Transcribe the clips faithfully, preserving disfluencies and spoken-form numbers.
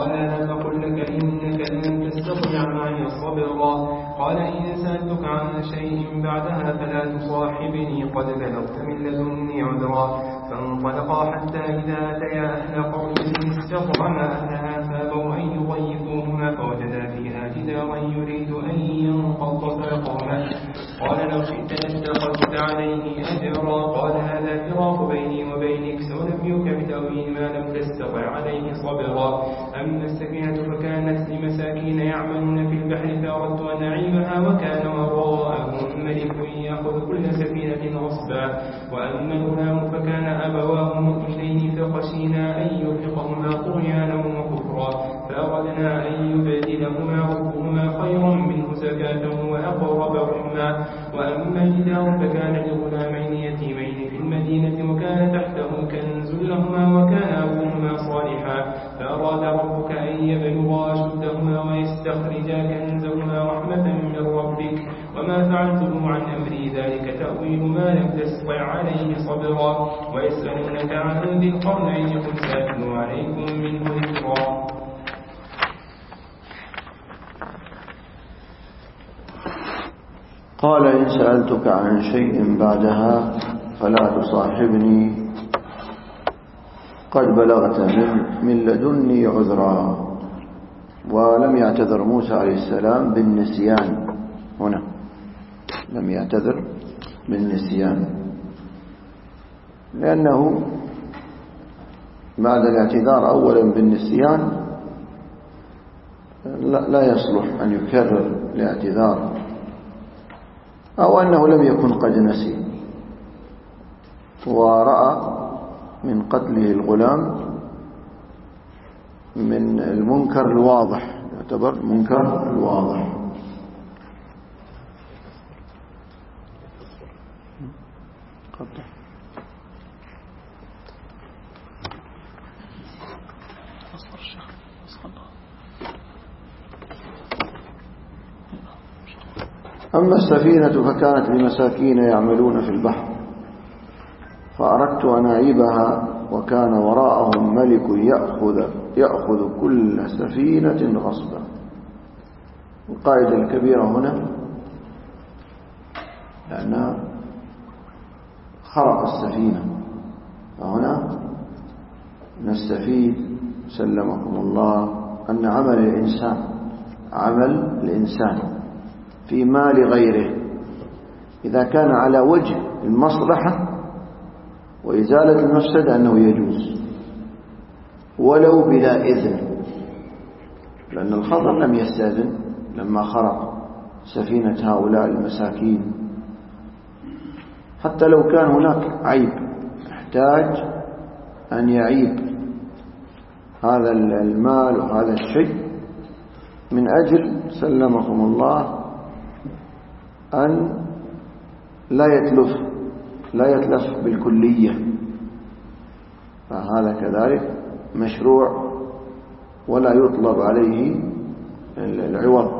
قال ألم أقل لك إنك لن تستطيع معي صبرا قال إن سألتك عن شيء بعدها فلا تصاحبني قد بلغت من لدني عذرا فانطلقا حتى إذا أتيا أهل قرية استطعما أهلها فأبوا أن يضيفوهما فوجدا فيها جدارا يريد أن ينقض فقام قال لو شئت لاتخذت عليه أجرا قال هذا فراق بيني وبينك سأنبئك بتأويل ما لم تستطع عليه صبرا أما السفينة فكانت لمساكين يعملون في البحر فأردت أن أعيبها وكان وراءهم ملك يأخذ كل سفينة غصبا وأما الغلام فكان أبواه مؤمنين فخشينا أن يرهقهما طغيانا وكفرا فأردنا أن يبدلهما ربهما خيرا منه زكاة وأقرب رحما وأما الجدار فكان لغلامين يتيمين في المدينة وكان تحته كنز لهما وكان أبوهما صالحا فأراد ربك أن يبلغا أشدهما ويستخرجا كنزهما رحمة من ربك وما فعلته عن أمري ذلك تأويل ما لم تستطع عليه صبرا ويسألونك عن ذي القرنين قل سأتلو عليكم منه ذكرا. قال إن سألتك عن شيء بعدها فلا تصاحبني قد بلغت من, من لدني عذرا. ولم يعتذر موسى عليه السلام بالنسيان هنا، لم يعتذر بالنسيان لأنه بعد الاعتذار أولا بالنسيان لا يصلح أن يكرر الاعتذار، أو أنه لم يكن قد نسي ورأى من قتله الغلام من المنكر الواضح، يعتبر منكر الواضح. أما السفينة فكانت لمساكين يعملون في البحر فأردت أن أعيبها وكان وراءهم ملك يأخذ, يأخذ كل سفينة غصبا. القاعدة الكبيرة هنا لأنها خرق السفينة، فهنا نستفيد سلمكم الله أن عمل الإنسان عمل الإنسان في مال غيره إذا كان على وجه المصلحة وإزالة المفسدة أنه يجوز ولو بلا إذن، لأن الخضر لم يستأذن لما خرق سفينة هؤلاء المساكين. حتى لو كان هناك عيب يحتاج أن يعيب هذا المال وهذا الشيء من أجل سلمكم الله أن لا يتلف لا يتلف بالكلية، فهذا كذلك مشروع ولا يطلب عليه العوض.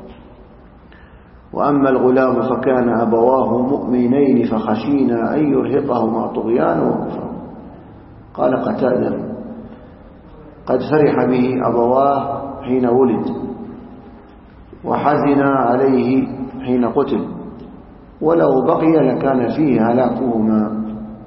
وأما الغلام فكان أبواه مؤمنين فخشينا أن يرهقهما طغيانا وكفرا. قال قتادة قد فرح به أبواه حين ولد وحزنا عليه حين قتل، ولو بقي لكان فيه هلاكهما.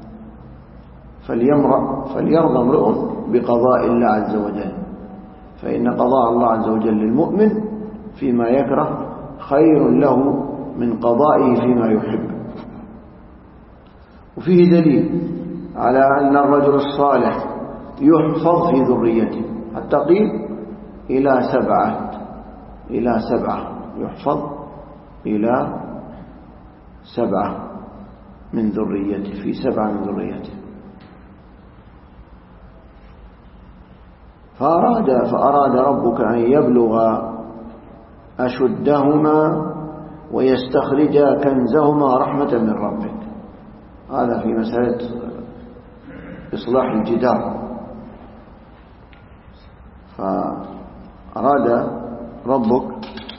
فليرضى امرؤ بقضاء الله عز وجل، فإن قضاء الله عز وجل للمؤمن فيما يكره خير له من قضائه فيما يحب. وفيه دليل على أن الرجل الصالح يحفظ في ذريته، حتى قيل إلى سبعة إلى سبعة يحفظ إلى سبعة من ذريته، في سبعة من ذريته. فأراد, فأراد ربك أن يبلغ أشدهما ويستخرجا كنزهما رحمة من ربك. هذا في مسألة إصلاح الجدار. فأراد ربك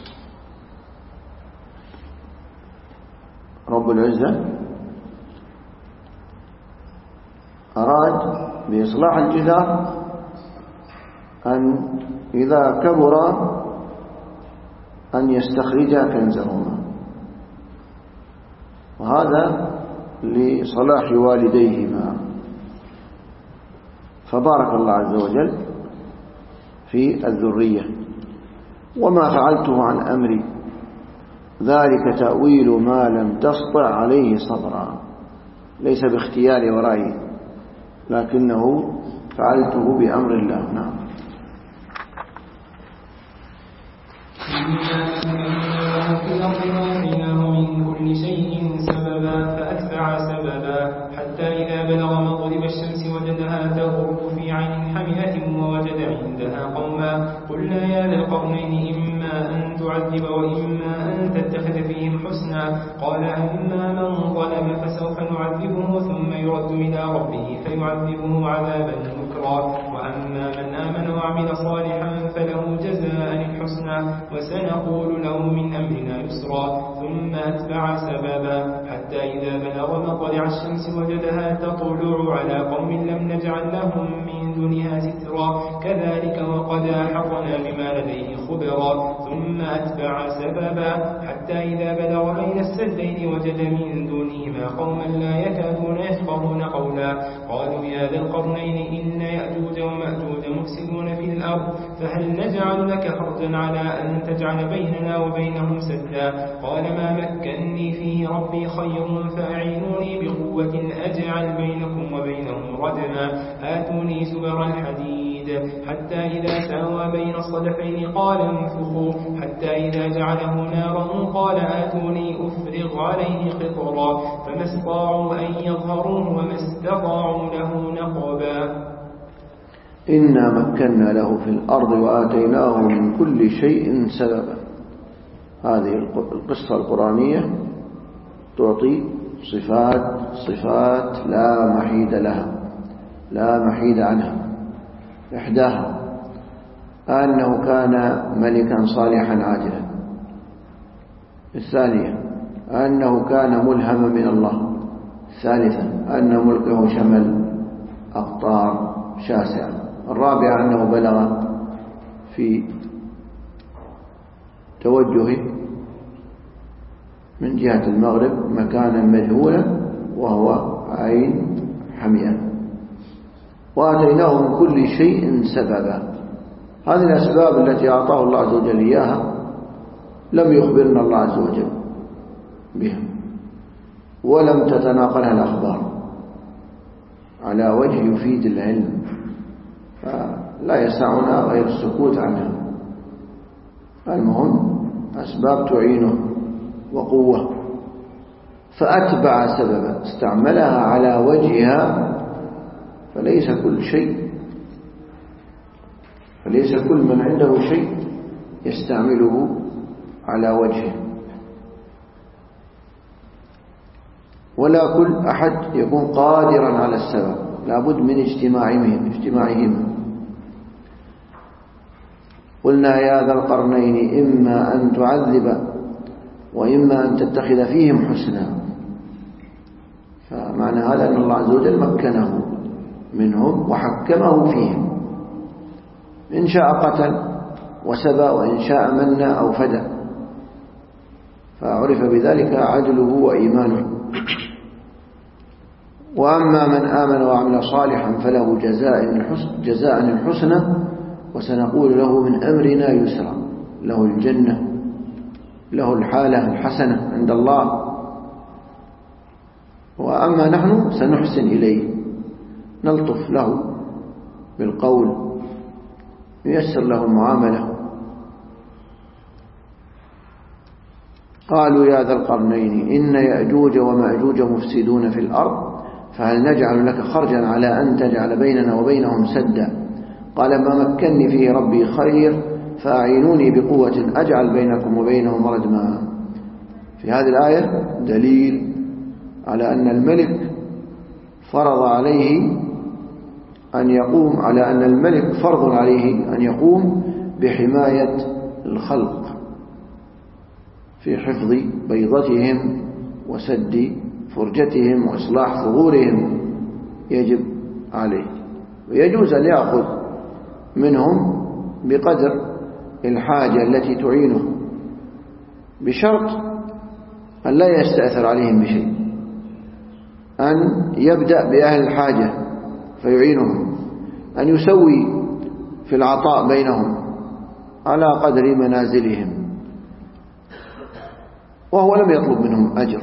رب العزة أراد بإصلاح الجدار أن إذا كبر أن يستخرجا كنزهما، وهذا لصلاح والديهما. فبارك الله عز وجل في الذرية. وما فعلته عن أمري ذلك تأويل ما لم تسطع عليه صبرا، ليس باختياري ورأيي، لكنه فعلته بأمر الله. نعم. من كل شيء سببا فأتبع سببا حتى إذا بلغ مغرب الشمس وجدها تغرب في عين حمئة ووجد عندها قوما قلنا يا ذا القرنين إما أن تعذب وإما أن تتخذ فيهم حسنا قال أما من ظلم فسوف نعذبه ثم يرد إلى ربه فيعذبه عذابا نكرا وأما من آمن وعمل صالحا فله جزاء الحسنى وسنقول له من أمرنا يسرا ثم أتبع سببا حتى إذا بلغ مطلع الشمس وجدها تطلع على قوم لم نجعل لهم من دونها سترا كذلك وقد أحطنا بما لديه خبرا ثم أتبع سببا حتى إذا بلغ بين السدين وجد من دونهما قوما لا يكادون يفقهون قولا قالوا يا ذا القرنين إن يأجوج ومأجوج مفسدون في الأرض فهل نجعل لك خرجا على أن تجعل بيننا وبينهم سدا قال ما مكني فيه ربي خير فأعينوني بقوة أجعل بينكم وبينهم ردما آتوني زبر الحديد حتى إذا ساوى بين الصدفين قال انفخوا حتى إذا جعله نارا قال آتوني أفرغ عليه قطرا فما استطاعوا أن يظهروه وما استطاعوا له نقبا إنا مكنا له في الأرض وآتيناه من كل شيء سببا. هذه القصة القرآنية تعطي صفات صفات لا محيد لها لا محيد عنها. إحداها أنه كان ملكا صالحا عادلا. الثانية أنه كان ملهما من الله. الثالثة أن ملكه شمل أقطار شاسعة. الرابعة أنه بلغ في توجهه من جهة المغرب مكانا مجهولا وهو عين حمية. وآتيناه من كل شيء سببا. هذه الأسباب التي أعطاه الله عز وجل إياها لم يخبرنا الله عز وجل بها ولم تتناقلها الأخبار على وجه يفيد العلم، فلا يسعنا غير السكوت عنها. المهم أسباب تعينه وقوة. فأتبع سببا استعملها على وجهها، فليس كل شيء فليس كل من عنده شيء يستعمله على وجهه، ولا كل أحد يكون قادرا على السبب، لابد من اجتماعهم اجتماعهم قلنا يا ذا القرنين إما أن تعذب وإما أن تتخذ فيهم حسنا. فمعنى هذا أن الله عز وجل مكنه منهم وحكمه فيهم، إن شاء قتل وسبى وإن شاء من أو فدى، فعرف بذلك عدله وإيمانه. وأما من آمن وعمل صالحا فله جزاء جزاء الحسنى وسنقول له من أمرنا يسرا. له الجنة، له الحالة الحسنة عند الله. وأما نحن سنحسن إليه، نلطف له بالقول، نيسر له المعاملة. قالوا يا ذا القرنين إن يأجوج ومأجوج مفسدون في الأرض فهل نجعل لك خرجا على أن تجعل بيننا وبينهم سدا قال ما مكني فيه ربي خير فأعينوني بقوة أجعل بينكم وبينهم ردما. في هذه الآية دليل على أن الملك فرض عليه أن يقوم على أن الملك فرض عليه أن يقوم بحماية الخلق في حفظ بيضتهم وسد فرجتهم وإصلاح ثغورهم، يجب عليه. ويجوز أن يأخذ منهم بقدر الحاجة التي تعينه، بشرط أن لا يستأثر عليهم بشيء، أن يبدأ بأهل الحاجة فيعينهم، أن يسوي في العطاء بينهم على قدر منازلهم، وهو لم يطلب منهم أجر.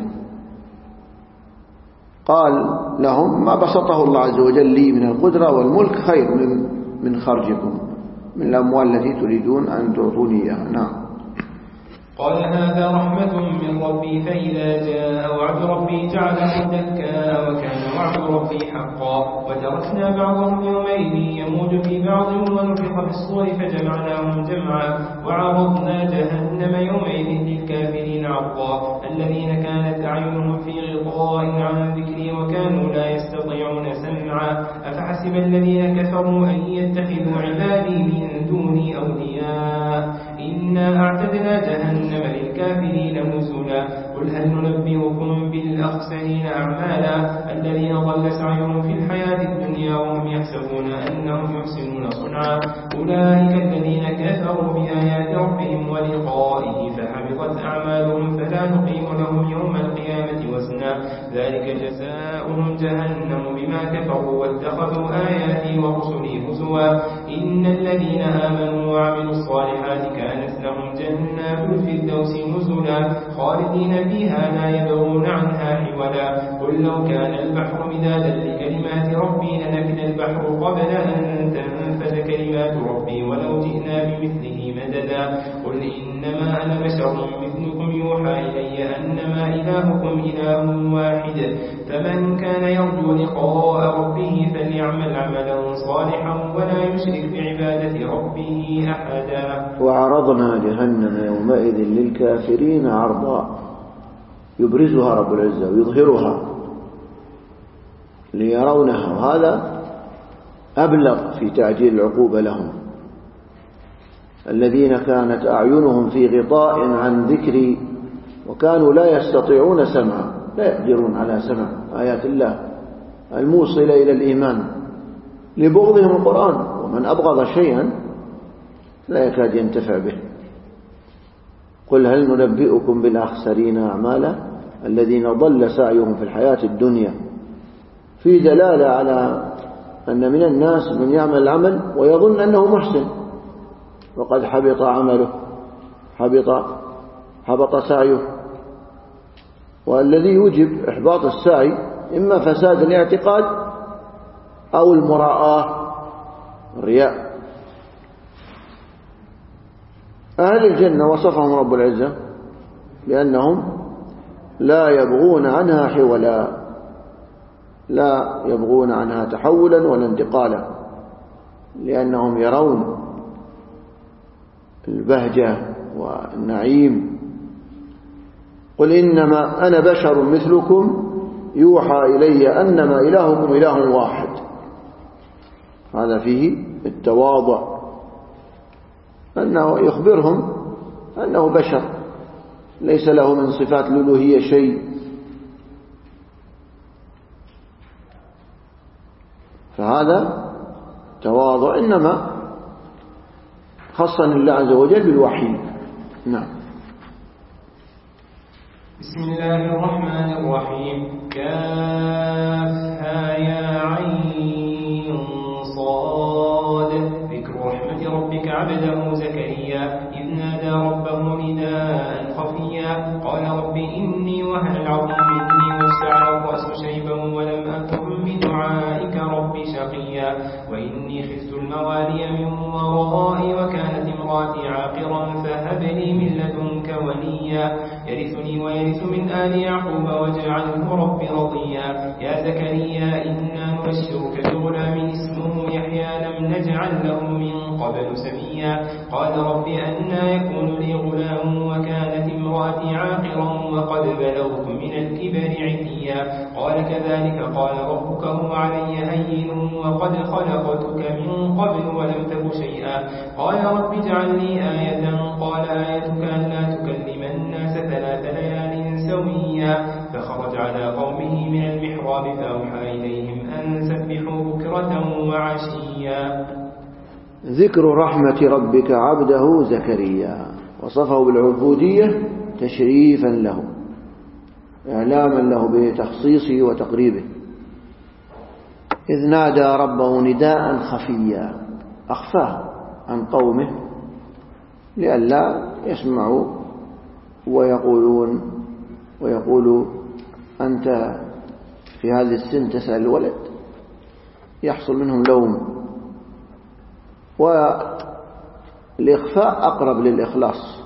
قال لهم: ما بسطه الله عز وجل لي من القدرة والملك خير من من خرجكم من الأموال التي تريدون أن تعطوني إياها. نعم. قال: هذا رحمة من ربي، فإذا جاء وعد ربي جعله دكا، وكان وعد ربي حقا. وتركنا بعضهم يومئذ يموج في بعض، ونفخ في الصور فجمعناهم جمعا، وعرضنا جهنم يومئذ للكافرين عرضا. الذين كانت أعينهم في غطاء عن ذكري وكانوا لا يستطيعون سمعا. أفحسب الذين كفروا أن يتخذوا عبادي من دوني أولياء، إنا أعتدنا جهنم للكافرين نزلا. قل هل ننبئكم بالأخسرين أعمالا، الذين ضل سعيهم في الحياة الدنيا وهم يحسبون أنهم يحسنون صنعا. أولئك الذين كفروا بآيات ربهم ولقائه فحبطت أعمالهم فلا نقيم لهم يوم القيامة وزنا. ذلك جزاؤهم جهنم بما كفروا واتخذوا آياتي ورسلي هزوا. إن الذين آمنوا وعملوا الصالحات كانت لهم جنات الفردوس نزلا، خالدين فيها لا يبغون عنها حولا. قل لو كان البحر مدادا لكلمات ربي لنفد البحر قبل أن تنفد كلمات ربي ولو جئنا بمثله مددا. قل إنما أنا بشر مثلكم يوحى إلي أنما إلهكم إله واحد، فمن كان يرجو لقاء ربه فليعمل عملا صالحا ولا يشرك بعبادة ربه أحدا. وعرضنا جهنم يومئذ للكافرين عرضا، يبرزها رب العزة ويظهرها ليرونها، وهذا أبلغ في تعجيل العقوبة لهم. الذين كانت أعينهم في غطاء عن ذكري وكانوا لا يستطيعون سمعا، لا يقدرون على سمع آيات الله الموصلة إلى الإيمان لبغضهم القرآن، ومن أبغض شيئا لا يكاد ينتفع به. قل هل ننبئكم بالأخسرين أعمالا، الذين ضل سعيهم في الحياة الدنيا، في دلالة على أن من الناس من يعمل العمل ويظن أنه محسن وقد حبط عمله، حبط حبط سعيه. والذي يوجب إحباط السعي إما فساد الاعتقاد أو المراءة، الرياء. أهل الجنة وصفهم رب العزة بأنهم لا يبغون عنها حولا، لا يبغون عنها تحولا ولا انتقالا، لأنهم يرون البهجة والنعيم. قل إنما أنا بشر مثلكم يوحى إلي أنما إلهكم إله واحد. هذا فيه التواضع، أنه يخبرهم أنه بشر ليس له من صفات الألوهية شيء. فهذا تواضع إنما خصني الله عز وجل بالوحي. نعم. بسم الله الرحمن الرحيم. كافها يا عين صاد. ذكر رحمة ربك عبده زكريا إذ نادى ربه نداء خفيا قال رب إني وهن العظم مني واشتعل الرأس شيبا ولم أكن بدعائك رب شقيا وإني خفت الموالي من ورائي وكانت امراتي عاقرا فهب لي من لدنك وليا يرثني ويرث من آل يعقوب واجعله رب رضيا. يا زكريا إنا نبشرك بغلام اسمه يحيى لم نجعل له من قبل سميا قال رب أنا يكون لي غلام وكانت امرأتي عاقرا وقد بلغت من الكبر عتيا قال كذلك قال ربك هو علي هين وقد خلقتك من قبل ولم تك شيئا قال رب اجعل لي آية قال آيتك ألا تكلم الناس ثلاث ليال سويا فخرج على قومه من المحراب. المحراب فأوحى إليهم أن سبحوا بكرة وعشيا. ذكر رحمة ربك عبده زكريا، وصفه بالعبودية تشريفا له، إعلاما له بتخصيصه وتقريبه، إذ نادى ربه نداء خفيا، أخفاه عن قومه لئلا يسمعوا ويقولون ويقولوا أنت في هذه السن تسأل الولد، يحصل منهم لوم. والإخفاء أقرب للإخلاص.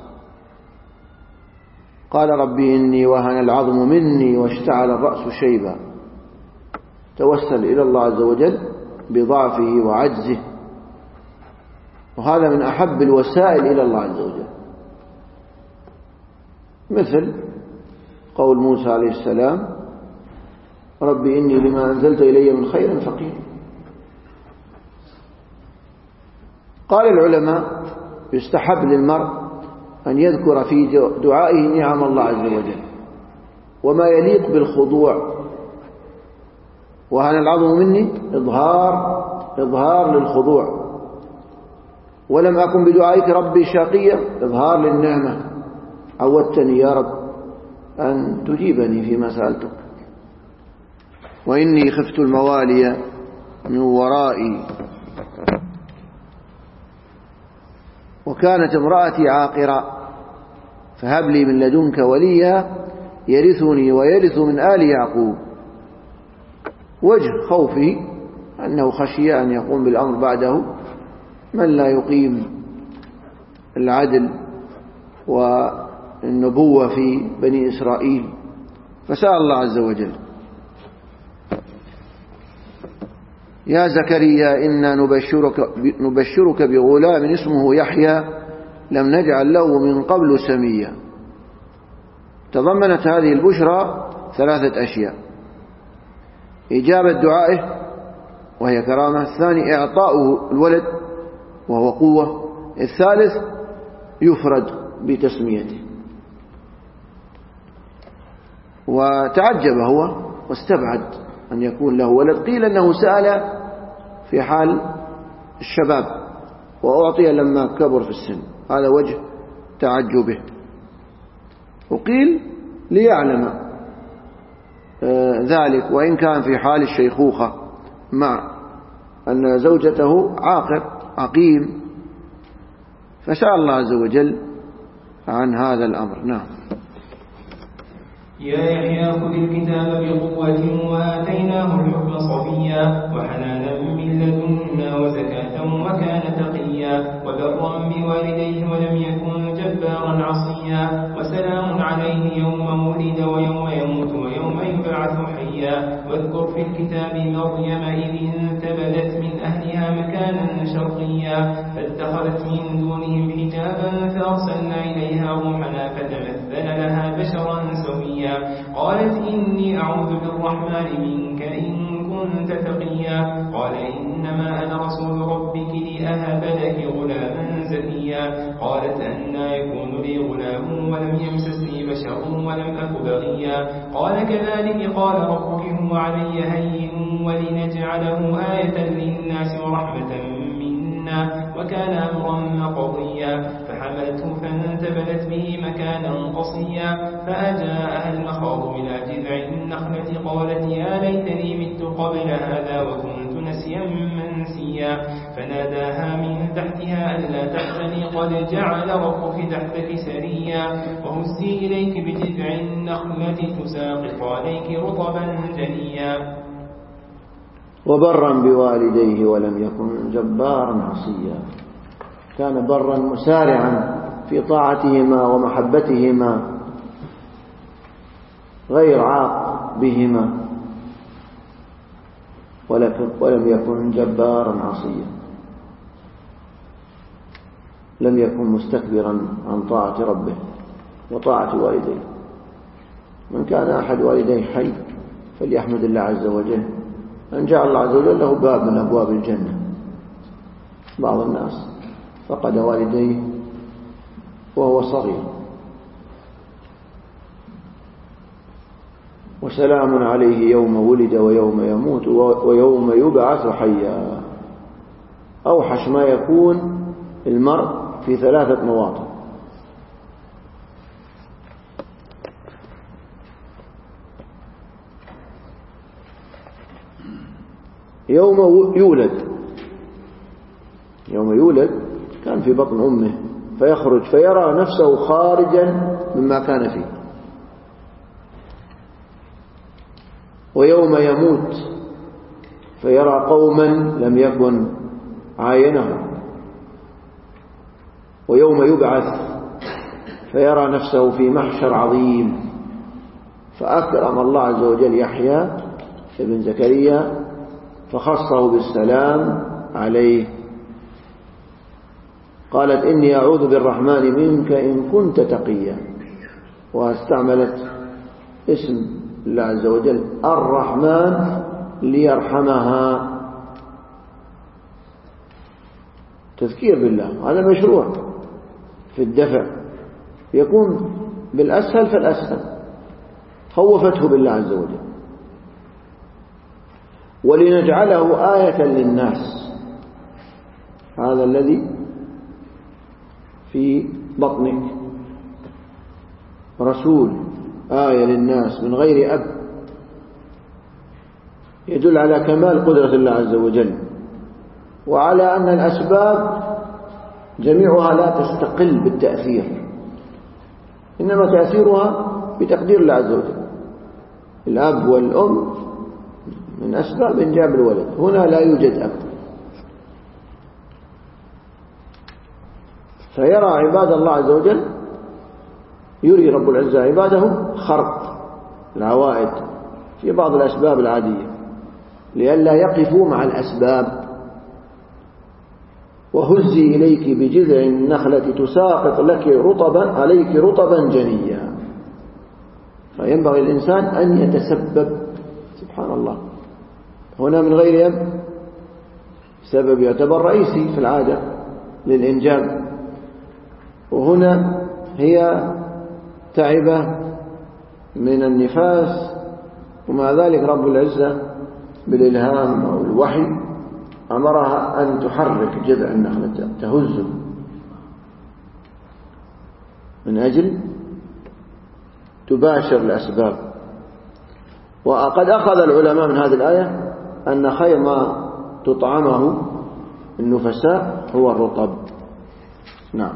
قال ربي إني وهن العظم مني واشتعل الرأس شيبا، توسل إلى الله عز وجل بضعفه وعجزه، وهذا من أحب الوسائل إلى الله عز وجل، مثل قول موسى عليه السلام ربي إني لما أنزلت إلي من خير فقير. قال العلماء يستحب للمرء أن يذكر في دعائه نعم الله عز وجل وما يليق بالخضوع. وهن العظم مني إظهار إظهار للخضوع، ولم أكن بدعائك ربي شاقيا إظهار للنعمة، عودتني يا رب أن تجيبني فيما سألتك، وإني خفت الموالي من ورائي وكانت امرأتي عاقرة فهب لي من لدنك وليا يرثني ويرث من آل يعقوب. وجه خوفه أنه خشي أن يقوم بالأمر بعده من لا يقيم العدل والنبوة في بني إسرائيل، فسأل الله عز وجل يا زكريا إنا نبشرك, نبشرك بغلام اسمه يحيى لم نجعل له من قبل سميا. تضمنت هذه البشرى ثلاثة أشياء: إجابة دعائه وهي كرامة، الثاني إعطاؤه الولد وهو قوة، الثالث يفرد بتسميته. وتعجب هو واستبعد أن يكون له ولد، قيل أنه سأل في حال الشباب وأعطي لما كبر في السن، هذا وجه تعجبه. وقيل ليعلم ذلك وإن كان في حال الشيخوخة، مع أن زوجته عاقر عقيم، فسأل الله عز وجل عن هذا الأمر. نعم. يا يحيى خذ الكتاب بقوة وآتيناه الحكم صبيا وحنانا من لدنا وزكاة وكان تقيا وبرا بوالديه ولم يكن جبارا عصيا وسلام عليه يوم ولد ويوم يموت ويوم يبعث حيا. واذكر في الكتاب مريم إذ انتبذت من أهلها مكانا شرقيا فاتخذت من دونهم حجابا فأرسلنا إليها روحنا فتمثل لها بشرا سويا. قالت إني أعوذ بالرحمن منك إن كنت تقيا. قال إنما أنا رسول ربك لأهب لك غلاما زكيا. قالت أنى يكون لي غلام ولم يمسسني بشر ولم أك بغيا. قال كذلك قال ربك هو علي هين ولنجعله آية للناس ورحمة منا وكان أمرا مقضيا. فحملته فانتبذت به مكانا قصيا فأجاءها المخاض إلى جذع النخلة قالت يا ليتني مت قبل هذا وكنت نسيا منسيا. فناداها من تحتها ألا تحزني قد جعل ربك تحتك سريا. وهزي إليك بجذع النخلة تساقط عليك رطبا جنيا. وبرا بوالديه ولم يكن جبارا عصيا، كان برا مسارعا في طاعتهما ومحبتهما غير عاق بهما، ولم يكن جبارا عصيا، لم يكن مستكبرا عن طاعة ربه وطاعة والديه. من كان أحد والديه حي فليحمد الله عز وجل أن جعل الله عز وجل له باب من أبواب الجنة. بعض الناس فقد والديه وهو صغير. وسلام عليه يوم ولد ويوم يموت ويوم يبعث حيا. أوحش ما يكون المرء في ثلاثة مواطن. يوم يولد يوم يولد كان في بطن أمه فيخرج فيرى نفسه خارجا مما كان فيه، ويوم يموت فيرى قوما لم يكن عاينهم، ويوم يبعث فيرى نفسه في محشر عظيم. فأكرم الله عز وجل يحيى ابن زكريا فخصه بالسلام عليه. قالت إني أعوذ بالرحمن منك إن كنت تقيا، واستعملت اسم الله عز وجل الرحمن ليرحمها، تذكير بالله. هذا مشروع في الدفع، يكون بالأسهل فالأسهل، خوفته بالله عز وجل. ولنجعله آية للناس، هذا الذي في بطنك رسول آية للناس من غير أب، يدل على كمال قدرة الله عز وجل، وعلى أن الأسباب جميعها لا تستقل بالتأثير، إنما تأثيرها بتقدير الله عز وجل. الأب والأم من أسباب إنجاب الولد، هنا لا يوجد أب. فيرى عباد الله عز وجل، يري رب العزة عباده خرق العوائد في بعض الأسباب العادية لئلا يقفوا مع الأسباب. وهزي إليك بجذع النخلة تساقط لك رطبا عليك رطبا جنيا. فينبغي الإنسان أن يتسبب، سبحان الله، هنا من غير يد، سبب يعتبر رئيسي في العادة للإنجاب، وهنا هي تعبة من النفاس، ومع ذلك رب العزة بالإلهام أو الوحي أمرها أن تحرك جذع النخلة تهزه من أجل تباشر الأسباب. وقد أخذ العلماء من هذه الآية أن خير ما تطعمه النفساء هو الرطب. نعم.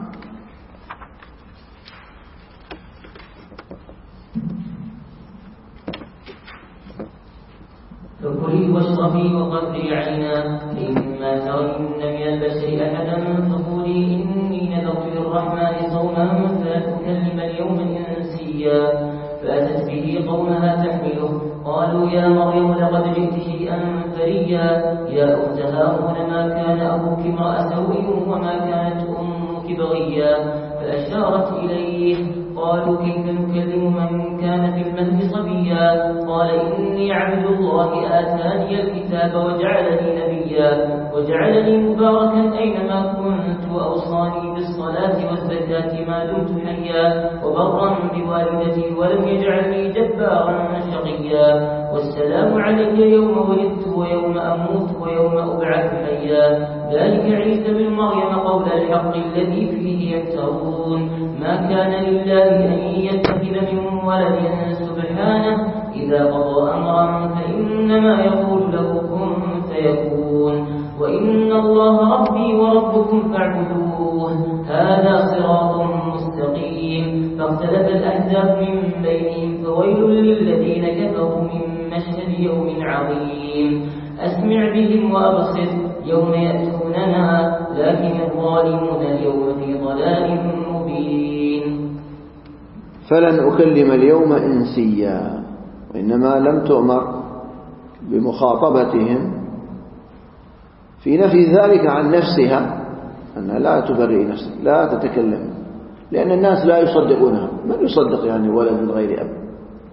فكلي واشربي وقدري عينا، فإما ترين من البشر أحدا فقولي إني نذرت للرحمن صوما فلن أكلم اليوم إنسيا. فأتت به قومها تحمله، قالوا يا مريم لقد جئت شيئا فريا. يا أخت هارون ما كان أبوك امرأ سوء وما كانت أمك بغيا. فأشارت إليه، قالوا كيف نكلم من كان في المهد صبيا. قال إني عبد الله آتاني الكتاب وجعلني نبيا وجعلني مباركا أينما كنت وأوصاني بالصلاة والزكاة ما دمت حيا وبرا بوالدتي ولم يجعلني جبارا شقيا. والسلام علي يوم ولدت ويوم أموت ويوم أبعث حيا. ذلك عيسى بن مريم قول الحق الذي فيه يمترون. ما كان لله أن يتخذ من ولد سبحانه، إذا قضى أمرا فإنما يقول له كن فيكون. وإن الله ربي وربكم فاعبدوه، هذا صراط مستقيم. فاختلف الأحزاب من بينهم، فويل للذين كفروا من مشهد يوم عظيم. أسمع بهم وأبصر يوم يأتوننا، لكن الظالمون اليوم في ضلال مبين. فلن أكلم اليوم إنسيا، وإنما لم تؤمر بمخاطبتهم في نفي ذلك عن نفسها، أنها لا تبرئ نفسها، لا تتكلم، لأن الناس لا يصدقونها. من يصدق يعني ولد من غير أب؟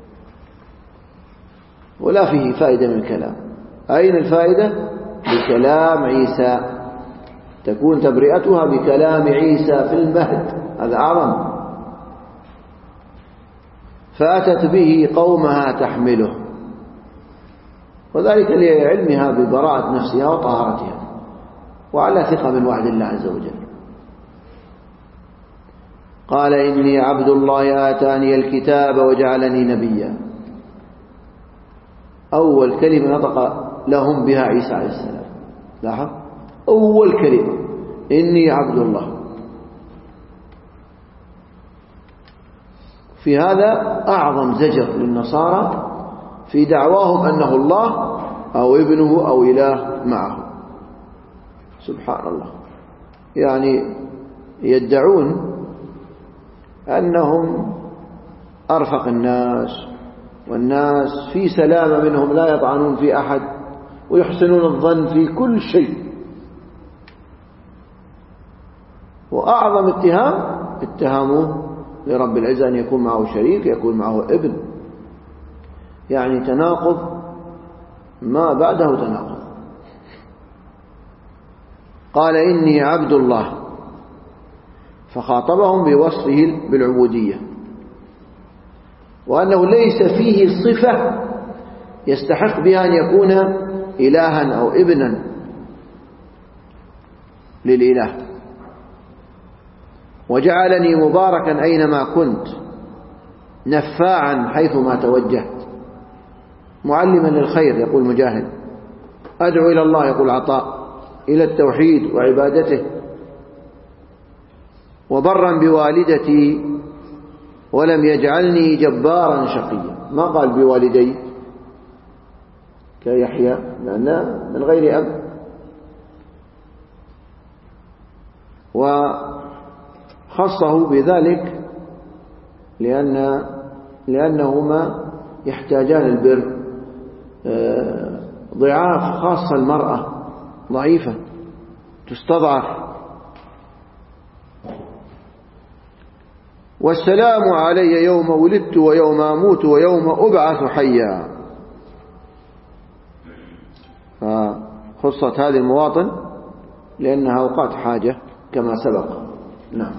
ولا فيه فائدة من الكلام. أين الفائدة؟ بكلام عيسى، تكون تبرئتها بكلام عيسى في المهد، هذا أعظم. فأتت به قومها تحمله، وذلك لعلمها ببراءة نفسها وطهارتها. وعلى ثقة من وعد الله عز وجل. قال إني عبد الله آتاني الكتاب وجعلني نبيا. أول كلمة نطق لهم بها عيسى عليه السلام، لاحظ أول كلمة إني عبد الله. في هذا أعظم زجر للنصارى في دعواهم أنه الله أو ابنه أو إله معه. سبحان الله، يعني يدعون أنهم أرفق الناس، والناس في سلامة منهم لا يطعنون في أحد، ويحسنون الظن في كل شيء. وأعظم اتهام اتهاموه لرب العزة أن يكون معه شريك، يكون معه ابن، يعني تناقض ما بعده تناقض. قال إني عبد الله، فخاطبهم بوصفه بالعبودية، وأنه ليس فيه صفة يستحق بها أن يكون إلها أو ابنا للإله. وجعلني مباركا أينما كنت، نفاعا حيثما توجهت، معلما للخير يقول مجاهد، أدعو إلى الله يقول عطاء، إلى التوحيد وعبادته، وبرا بوالدتي ولم يجعلني جبارا شقيا. ما قال بوالدي كيحيى لأنه من غير أب، وخصه بذلك لأن لأنهما يحتاجان البر ضعاف، خاصة المرأة ضعيفة تستضعف. والسلام علي يوم ولدت ويوم أموت ويوم أبعث حيا. فخصت هذه المواطن لأنها أوقات حاجة كما سبق. نعم.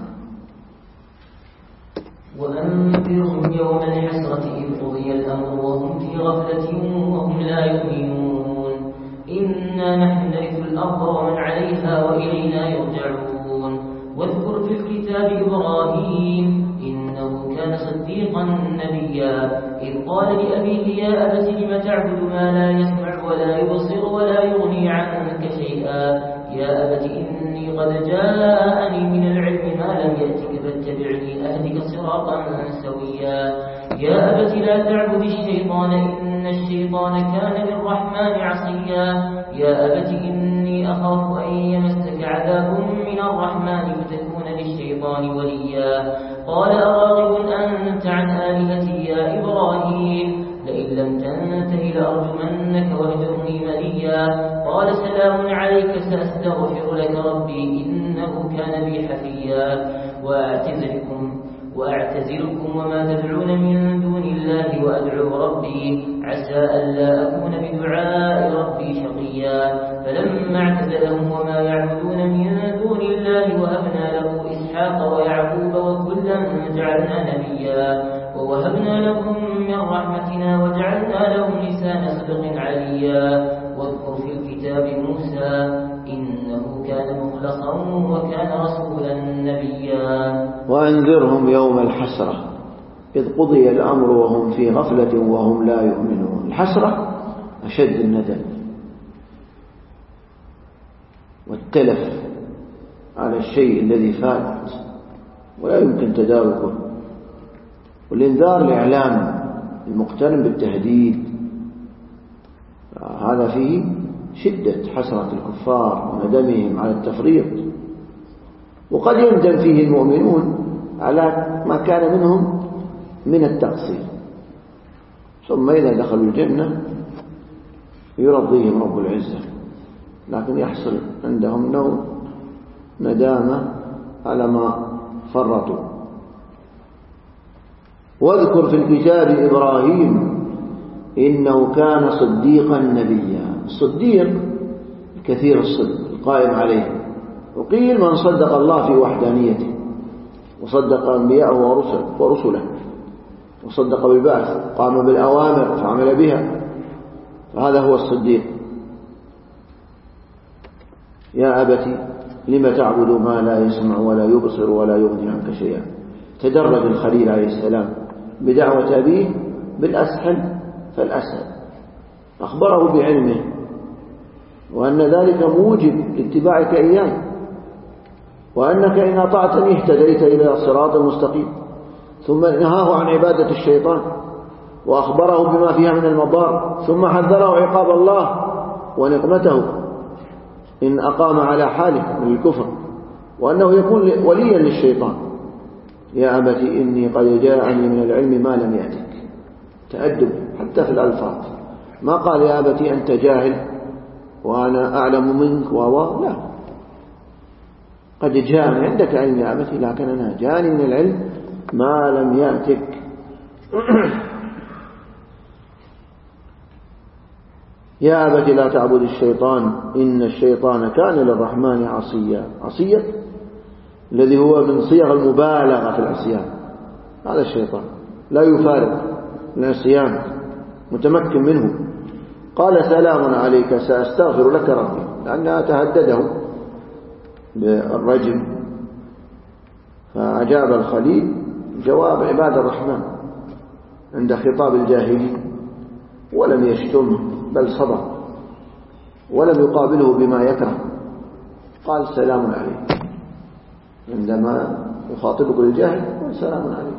وأنذرهم يوم الحسرة إذ قضي الأمر وهم في غفلة وهم لا يؤمنون. إنا نحن نرث الأرض ومن عليها وإلينا يرجعون. واذكر في الكتاب إبراهيم إنه كان صديقا نبيا إذ قال لأبيه يا أبت لم تعبد ما لا يسمع ولا يبصر ولا يغني عنك شيئا يا أبت إني قد جاءني من العلم ما لم يأتك فاتبعني أهدك صراطا سويا يا أبت لا تعبد الشيطان إن الشيطان كان للرحمن عصيا يا أبت إني أخاف أن يمسك عذاب من الرحمن فتكون للشيطان وليا قال أراغب أنت عن آلهتي يا إبراهيم لئن لم تنته لأرجمنك واهجرني مليا قال سلام عليك سأستغفر لك ربي إنه كان بي حفيا وأعتزلكم وأعتزلكم وما تدعون من دون الله وأدعو ربي عسى ألا أكون بدعاء ربي شقيا فلما اعتزلهم وما يعبدون من دون الله وهبنا له إسحاق ويعقوب وكلا جعلنا نبيا ووهبنا لهم من رحمتنا وجعلنا لهم لسان صدق عليا واذكر في الكتاب موسى إنه كان مخلصا وكان رسولا نبيا وأنذرهم يوم الحسرة إذ قضي الأمر وهم في غفلة وهم لا يؤمنون. الحسرة أشد الندم والتلف على الشيء الذي فات ولا يمكن تداركه، والإنذار الإعلام المقترن بالتهديد هذا فيه شدة حسرة الكفار وندمهم على التفريط. وقد يندم فيه المؤمنون على ما كان منهم من التقصير، ثم إذا دخلوا الجنة يرضيهم رب العزة، لكن يحصل عندهم نوع ندامة على ما فرطوا. واذكر في الكتاب إبراهيم إنه كان صديقا نبيا. الصديق كثير الصدق القائم عليه، وقيل من صدق الله في وحدانيته وصدق أنبياءه ورسل ورسله وصدق بالبعث قام بالأوامر فعمل بها، فهذا هو الصديق. يا أبت لم تعبد ما لا يسمع ولا يبصر ولا يغني عنك شيئا. تدرج الخليل عليه السلام بدعوة أبيه بالأسهل فالأسهل، أخبره بعلمه وأن ذلك موجب لاتباعك إياه، وأنك إن أطعتني اهتديت إلى صراط مستقيم. ثم نهاه عن عبادة الشيطان وأخبره بما فيها من المضار، ثم حذره عقاب الله ونقمته إن أقام على حاله من الكفر، وأنه يكون وليا للشيطان. يا أبت إني قد جاءني من العلم ما لم يأتك. تأدب حتى في الألفاظ، ما قال يا أبت أنت جاهل وأنا أعلم منك و لا، قد جاءني عندك علم يا أبت، لكن أنا جاءني من العلم ما لم يأتك. يا أبت لا تعبد الشيطان إن الشيطان كان للرحمن عصيا. عصيا الذي هو من صيغ المبالغة في العصيان، هذا الشيطان لا يفارق العصيان، متمكن منه. قال سلام عليك سأستغفر لك ربي، لأنها تهدده بالرجم، فأجاب الخليل جواب عباد الرحمن عند خطاب الجاهلين، ولم يشتمه بل صبر، ولم يقابله بما يكره. قال سلام عليك عندما يخاطبك الجاهل، قال سلام عليك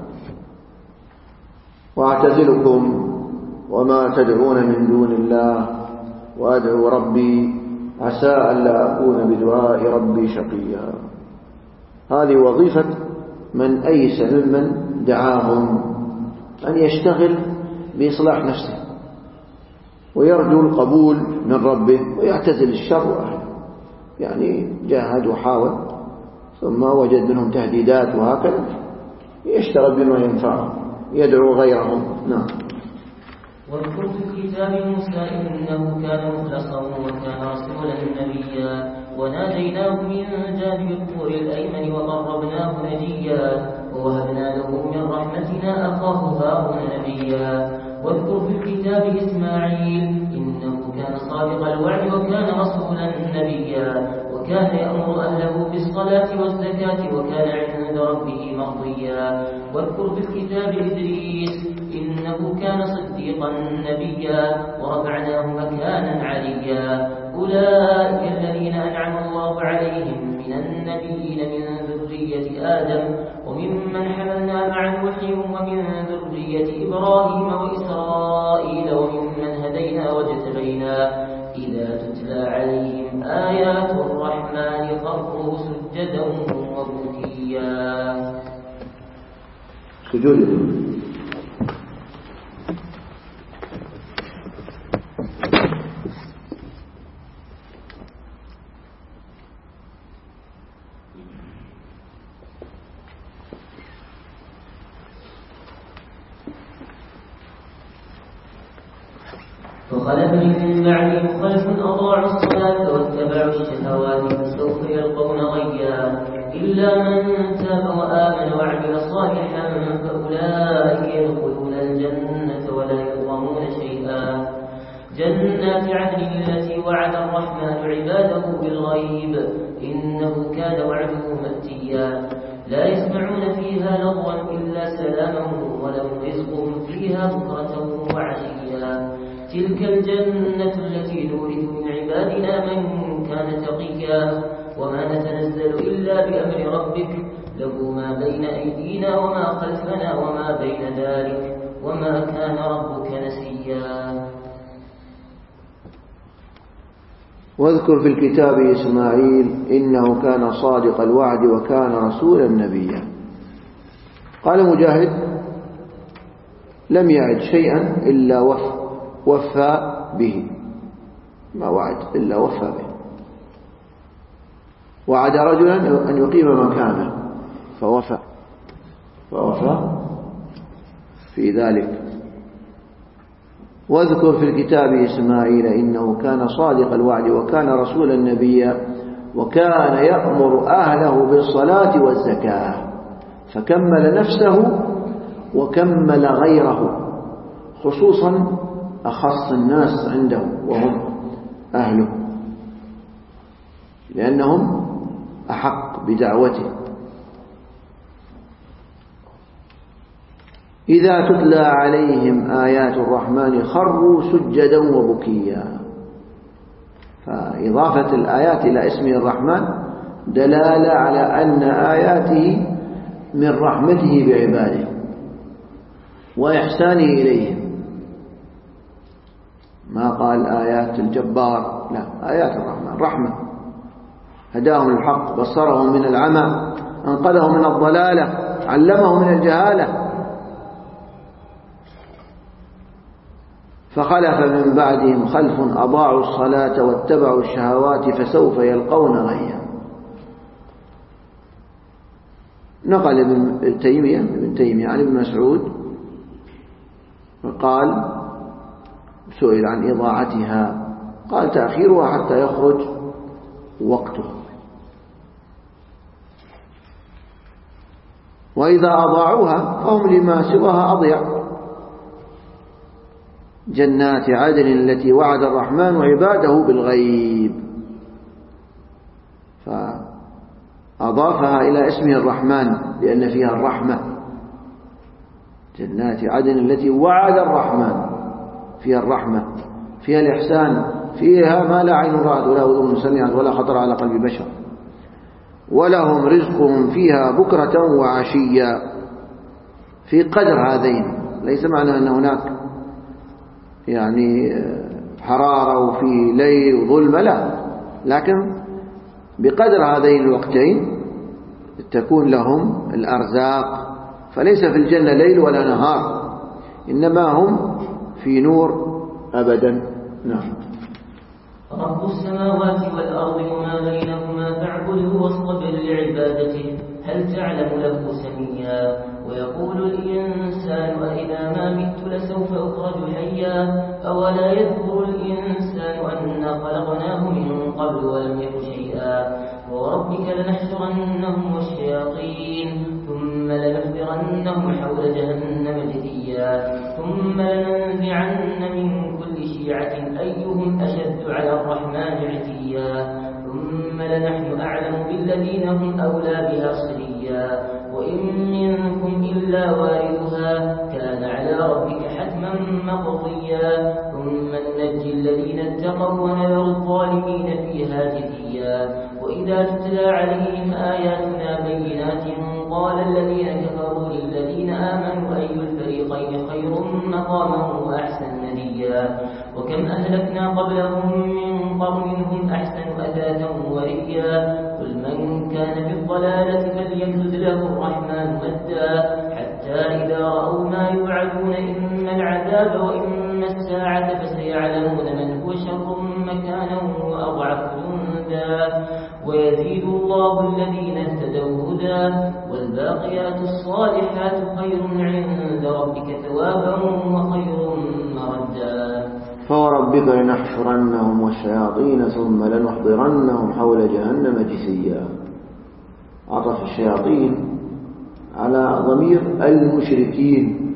وأعتزلكم وما تدعون من دون الله وأدعو ربي عسى ألا أكون بدعاء ربي شقيا. هذه وظيفة من أيس ممن دعاهم، أن يشتغل بإصلاح نفسه ويرجو القبول من ربه ويعتزل الشر وأهله. يعني جاهد وحاول ثم وجد منهم تهديدات وهكذا، يشتغل بما ينفعه، يدعو غيرهم. نعم. واذكر في الكتاب موسى إنه كان مخلصا وكان رسولا نبيا وناديناه من جانب الطور الأيمن وقربناه نجيا ووهبنا له من رحمتنا أخاه هارون نبيا. واذكر في الكتاب إسماعيل إنه كان صادق الوعد وكان رسولا نبيا وكان يأمر أهله بالصلاة والزكاة وكان عند ربه مرضيا. واذكر في الكتاب إدريس إنه كان صديقا نبيا ورفعناه مكانا عليا. أولئك الذين أنعم الله عليهم من النبيين من ذرية آدم وممن حملنا مع نوح ومن ذرية إبراهيم وإسرائيل وممن هدينا واجتبينا إذا تتلى عليهم آيات الرحمن خروا سجدا وبكيا. سجود. فخلف من بعدهم خلف أضاعوا الصلاة واتبعوا الشهوات فسوف يلقون غيا إلا من تاب وآمن وعمل صالحا فأولئك يدخلون الجنة ولا يظلمون شيئا. جنات عدن التي وعد الرحمن عباده بالغيب إنه كان وعده مأتيا. لا يسمعون فيها لغوا إلا سلاما ولهم رزقهم فيها بكرة وعشيا. تلك الجنة التي نورث من عبادنا من كان تقيا وما نتنزل إلا بأمر ربك له ما بين أيدينا وما خلفنا وما بين ذلك وما كان ربك نسيا. واذكر في الكتاب إسماعيل إنه كان صادق الوعد وكان رسولا نبيا. قال مجاهد لم يعد شيئا إلا وفى وفى به، ما وعد إلا وفى به. وعد رجلا أن يقيم مكانه فوفى فوفى في ذلك. واذكر في الكتاب إسماعيل إنه كان صادق الوعد وكان رسولا نبيا وكان يأمر أهله بالصلاة والزكاة، فكمل نفسه وكمل غيره، خصوصا أخص الناس عنده وهم أهله. لأنهم أحق بدعوته. إذا تتلى عليهم آيات الرحمن خروا سجدا وبكيا. فإضافة الآيات إلى اسمه الرحمن دلالة على أن آياته من رحمته بعباده وإحسانه إليهم. ما قال آيات الجبار، لا، آيات الرحمن رحمة، هداهم الحق، بصرهم من العمى، أنقذهم من الضلالة، علمهم من الجهالة. فخلف من بعدهم خلف أضاعوا الصلاة واتبعوا الشهوات فسوف يلقون غيا. نقل ابن تيمية ابن تيمية عن ابن مسعود قال سئل عن إضاعتها قال تأخيرها حتى يخرج وقته. وإذا أضاعوها فهم لما سواها أضيع. جنات عدن التي وعد الرحمن عباده بالغيب، فأضافها إلى اسمه الرحمن لأن فيها الرحمة. جنات عدن التي وعد الرحمن، فيها الرحمة، فيها الإحسان، فيها ما لا عين رأت ولا أذن سمعت ولا خطر على قلب بشر. ولهم رزقهم فيها بكرة وعشيا. في قدر هذين، ليس معنى أن هناك يعني حرارة وفي ليل وظلمة، لا، لكن بقدر هذين الوقتين تكون لهم الأرزاق. فليس في الجنة ليل ولا نهار، إنما هم في نور أبدا. نعم. رب السماوات والأرض وما بينهما فاعبده واصطبر لعبادته هل تعلم له سميا. ويقول الإنسان أإذا ما مت لسوف أخرج حيا. أولا يذكر الإنسان أنا خلقناه من قبل ولم يك شيئا. وربك لنحشرنهم والشياطين ثم لنحضرنهم حول جهنم جثيا. ثم لننزعن من كل شيعة أيهم أشد على الرحمن عتيا. ثم لنحن أعلم بالذين هم أولى بها صليا. وإن منكم إلا واردها كان على ربك حتما مقضيا. ثم ننجي الذين اتقوا ونذر الظالمين فيها جثيا. وإذا تتلى عليهم آياتنا بينات قال الذين كفروا للذين آمنوا أي الفريقين خير مقاما وأحسن نديا. وكم أهلكنا قبلهم من قرن هم أحسن أثاثا ورئيا. قل من كان في الضلالة فليمدد له الرحمن مدا حتى إذا رأوا ما يوعدون إما العذاب وإما الساعة فسيعلمون من هو شر مكانا وأضعف جندا. ويزيد الله الذين اهتدوا هدى والباقيات الصالحات خير عند ربك ثوابا وخير مردا. فوربك لنحشرنهم والشياطين ثم لنحضرنهم حول جهنم جثيا. عطف الشياطين على ضمير المشركين.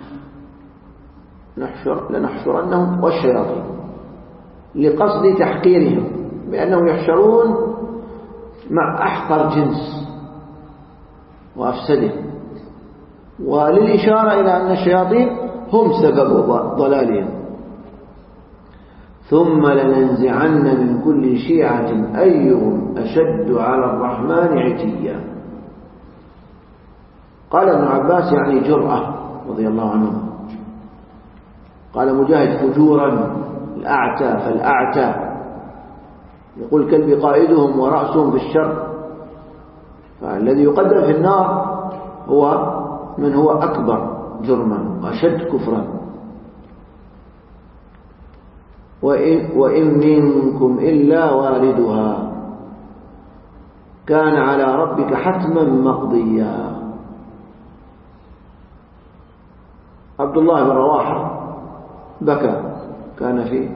نحشر لنحشرنهم والشياطين لقصد تحقيرهم بأنهم يحشرون مع أحقر جنس وأفسده، وللإشارة إلى أن الشياطين هم سبب ضلالهم. ثم لننزعن من كل شيعة أيهم أشد على الرحمن عتيا. قال ابن عباس يعني جرأة رضي الله عنه. قال مجاهد فجورا الأعتى فالأعتى. يقول كلب قائدهم ورأسهم بالشر. فالذي يقدم في النار هو من هو أكبر جرما وأشد كفرا. وإن, وإن منكم إلا واردها كان على ربك حتما مقضيا. عبد الله بن رواحة بكى، كان في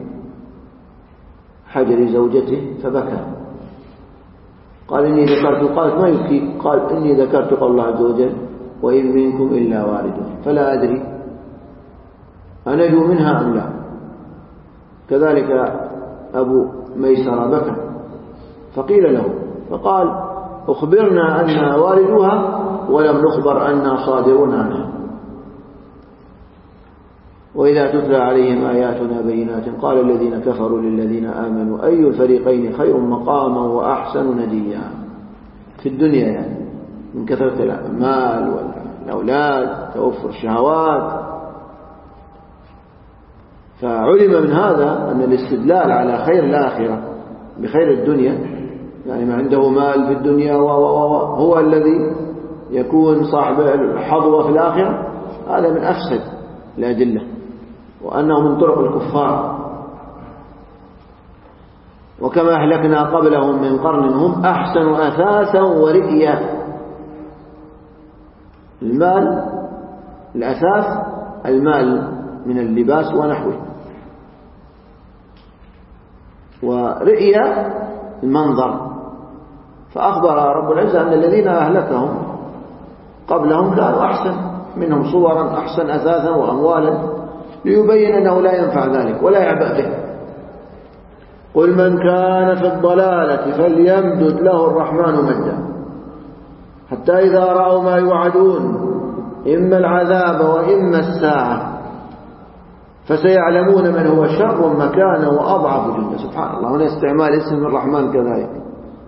حجر زوجته فبكى. قال إني ذكرت، قالت ما يبكي؟ قال إني ذكرت قول الله عز وجل وإن منكم إلا واردها فلا أدري أنجو منها أم لا. كذلك أبو ميسر بكى فقيل له فقال أخبرنا أننا واردوها ولم نخبر أننا صادرون عنها. وإذا تتلى عليهم آياتنا بينات قال الذين كفروا للذين آمنوا أي الفريقين خير مقاما وأحسن نديا. في الدنيا يعني من كثرة المال والأولاد توفر الشهوات. فعلم من هذا أن الاستدلال على خير الآخرة بخير الدنيا، يعني ما عنده مال في الدنيا وهو الذي يكون صاحب الحظوة في الآخرة، هذا من أفسد الأدلة، وأنه من طرق الكفار. وكما أهلكنا قبلهم من قرن هم أحسن أثاثا ورئيا. المال الأثاث المال من اللباس ونحوه، ورئيا المنظر. فأخبر رب العزة أن الذين أهلكهم قبلهم كانوا أحسن منهم صورا، أحسن أثاثا وأموالا، ليبين أنه لا ينفع ذلك ولا يعبأ به. قل من كان في الضلالة فليمدد له الرحمن مدا حتى إذا رأوا ما يوعدون إما العذاب وإما الساعة فسيعلمون من هو شر مكانا وأضعف جندا. سبحان الله، هنا استعمال اسم الرحمن كذلك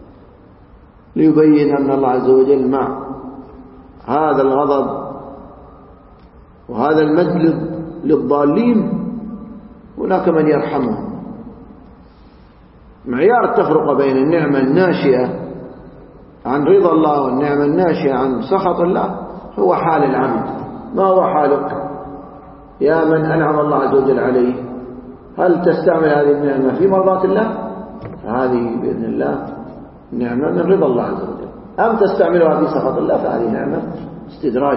ليبين أن الله عز وجل مع هذا الغضب وهذا المد للضالين هناك من يرحمهم. معيار التفرقة بين النعمة الناشئة عن رضا الله والنعمة الناشئة عن سخط الله هو حال العبد. ما هو حالك يا من أنعم الله عز وجل عليه؟ هل تستعمل هذه النعمة في مرضاة الله؟ فهذه بإذن الله نعمة من رضا الله عز وجل. أم تستعملها في سخط الله؟ فهذه نعمة استدراج.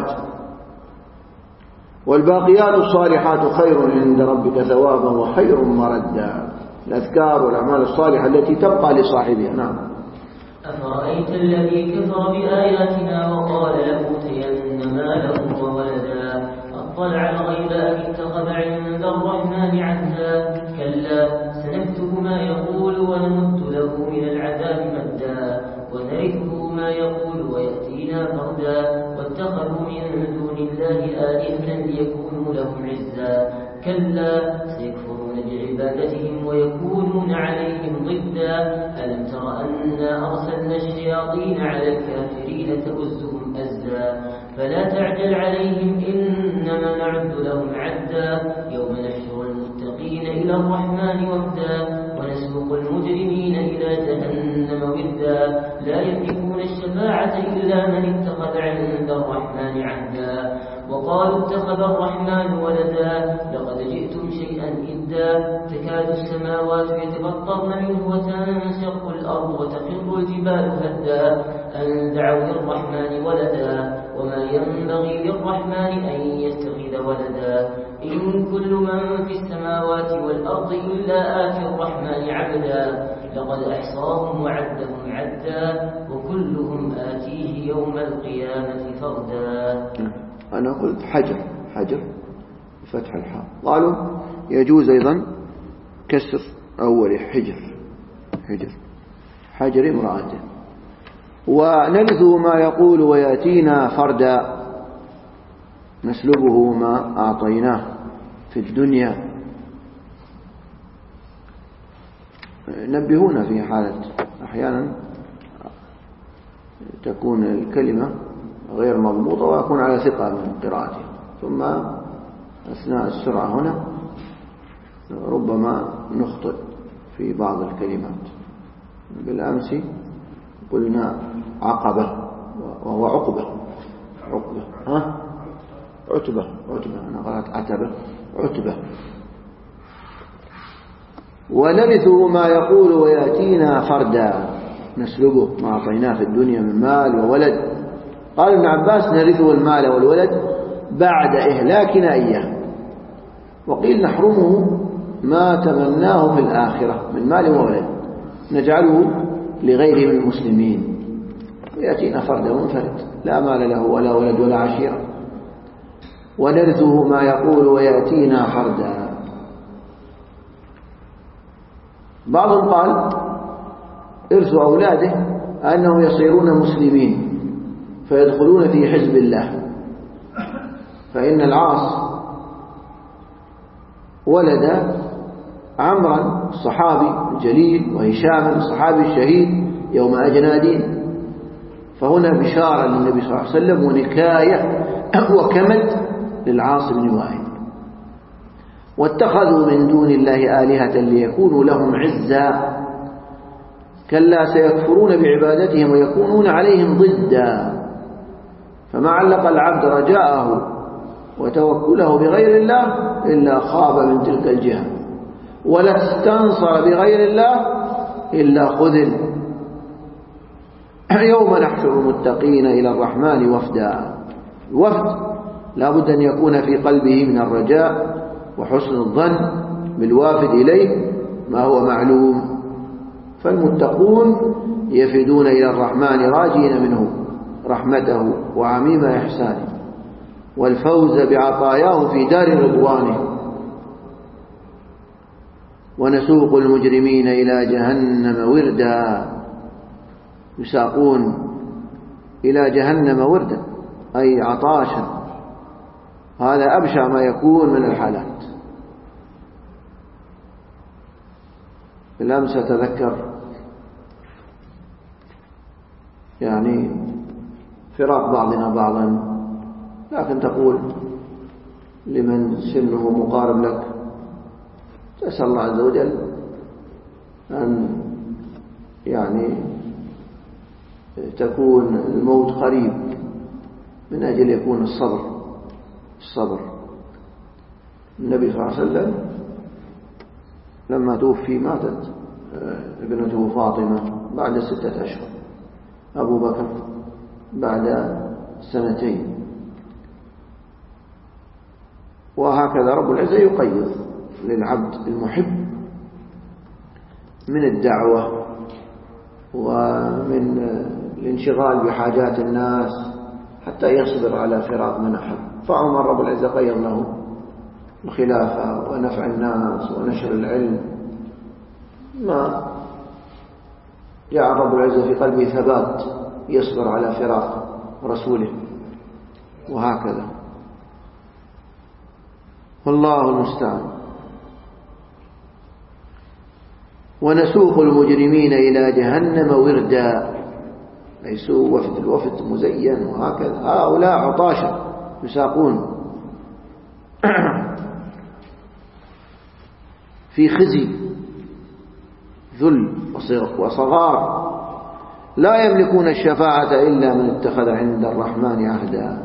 والباقيات الصالحات خير عند ربك ثوابا وخير مردا. الأذكار والأعمال الصالحة التي تبقى لصاحبها. نعم. أفرأيت الذي كفر بآياتنا وقال لأوتين مالا وولدا أطلع الغيب أم اتخذ عند الرحمن عهدا كلا سنكتب ما يقول ونمد له من العذاب مدا ونرثه ما يقول ويأتينا فردا واتخذوا من دون الله آلهة ليكونوا لهم عزا كلا سيكفرون بعبادتهم ويكونون عليهم ضدا ألم تر أنا أرسلنا الشياطين على الكافرين تؤزهم أزا فلا تعجل عليهم إنما نعد لهم عدا يوم نحشر المتقين إلى الرحمن وفدا ونسوق المجرمين إلى جهنم ودا لا يملكون الشفاعة إلا من اتخذ عند الرحمن عهدا وقالوا اتخذ الرحمن ولدا لقد جئتم شيئا إدا تكاد السماوات يتفطرن منه وتنشق الأرض وتخر الجبال هدا أن دعوا للرحمن ولدا وما ينبغي للرحمن أن يتخذ ولدا إن كل من في السماوات والأرض إلا آتي الرحمن عبدا لقد أحصاهم وعدهم عدا وكلهم آتيه يوم القيامة فردا. أنا قلت حجر حجر فتح الحاء. قالوا يجوز أيضا كسر أول حجر حجر حجر امرأته. ونلثه ما يقول ويأتينا فردا نسلبه ما أعطيناه في الدنيا. نبهونا في حالة أحيانا تكون الكلمة غير مضبوطة ويكون على ثقة من قراءته، ثم أثناء السرعة هنا ربما نخطئ في بعض الكلمات. بالأمس قلنا عقبة وهو عقبة عقبة ها عتبة عتبة أنا قرأت عتبة عتبة. ونرثه ما يقول ويأتينا فردا نسلبه ما أعطيناه في الدنيا من مال وولد. قال ابن عباس نرثه المال والولد بعد إهلاكنا إياه. وقيل نحرمه ما تمناه في الآخرة من مال وولد نجعله لغيره من المسلمين ويأتينا فردا منفرد لا مال له ولا ولد ولا عشيرة. ونرثه ما يقول ويأتينا فردا. بعضهم قال إرث أولاده أنهم يصيرون مسلمين فيدخلون في حزب الله. فإن العاص ولد عمرا الصحابي الجليل وهشام الصحابي الشهيد يوم أجنادين، فهنا بشارة للنبي صلى الله عليه وسلم ونكاية وكمد للعاص بن وائل. واتخذوا من دون الله آلهة ليكونوا لهم عزا كلا سيكفرون بعبادتهم ويكونون عليهم ضدا. فما علق العبد رجاءه وتوكله بغير الله إلا خاب من تلك الجهة، ولا استنصر بغير الله إلا خذل. يوم نحشر المتقين إلى الرحمن وفدا. الوفد لا بد أن يكون في قلبه من الرجاء وحسن الظن بالوافد إليه ما هو معلوم. فالمتقون يفدون إلى الرحمن راجين منه رحمته وعميم إحسانه والفوز بعطاياه في دار رضوانه. ونسوق المجرمين إلى جهنم وردا. يساقون إلى جهنم وردا أي عطاشا. هذا أبشع ما يكون من الحالات. بالأمس أتذكر يعني فراق بعضنا بعضا، لكن تقول لمن سنه مقارب لك تسأل الله عز وجل أن يعني تكون الموت قريب من أجل يكون الصبر الصبر. النبي صلى الله عليه وسلم لما توفي ماتت ابنته فاطمة بعد ستة أشهر، أبو بكر بعد سنتين، وهكذا رب العزة يقيض للعبد المحب من الدعوة ومن الانشغال بحاجات الناس حتى يصبر على فراق من أحب. فعمر رب العزة قيض له الخلافة ونفع الناس ونشر العلم، ما جعل رب العزة في قلبه ثبات يصبر على فراق رسوله، وهكذا والله المستعان. ونسوق المجرمين إلى جهنم وردا، أي سوء وفد الوفد مزين، وهكذا هؤلاء عطاشا يساقون في خزي ذل وصغار، لا يملكون الشفاعة إلا من اتخذ عند الرحمن عهدا.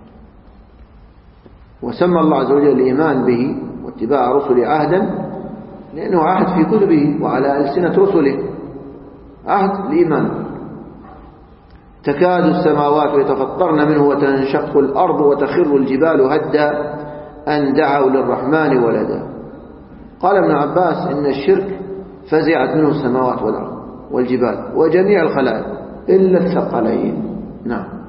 وسمى الله عز وجل الإيمان به واتباع رسله عهدا لأنه عهد في كتبه وعلى ألسنة رسله، عهد الإيمان. تكاد السماوات يتفطرن منه وتنشق الأرض وتخر الجبال هدا أن دعوا للرحمن ولدا. قال ابن عباس إن الشرك فزعت منه السماوات والأرض والجبال وجميع الخلائق إلا الثقلين. نعم.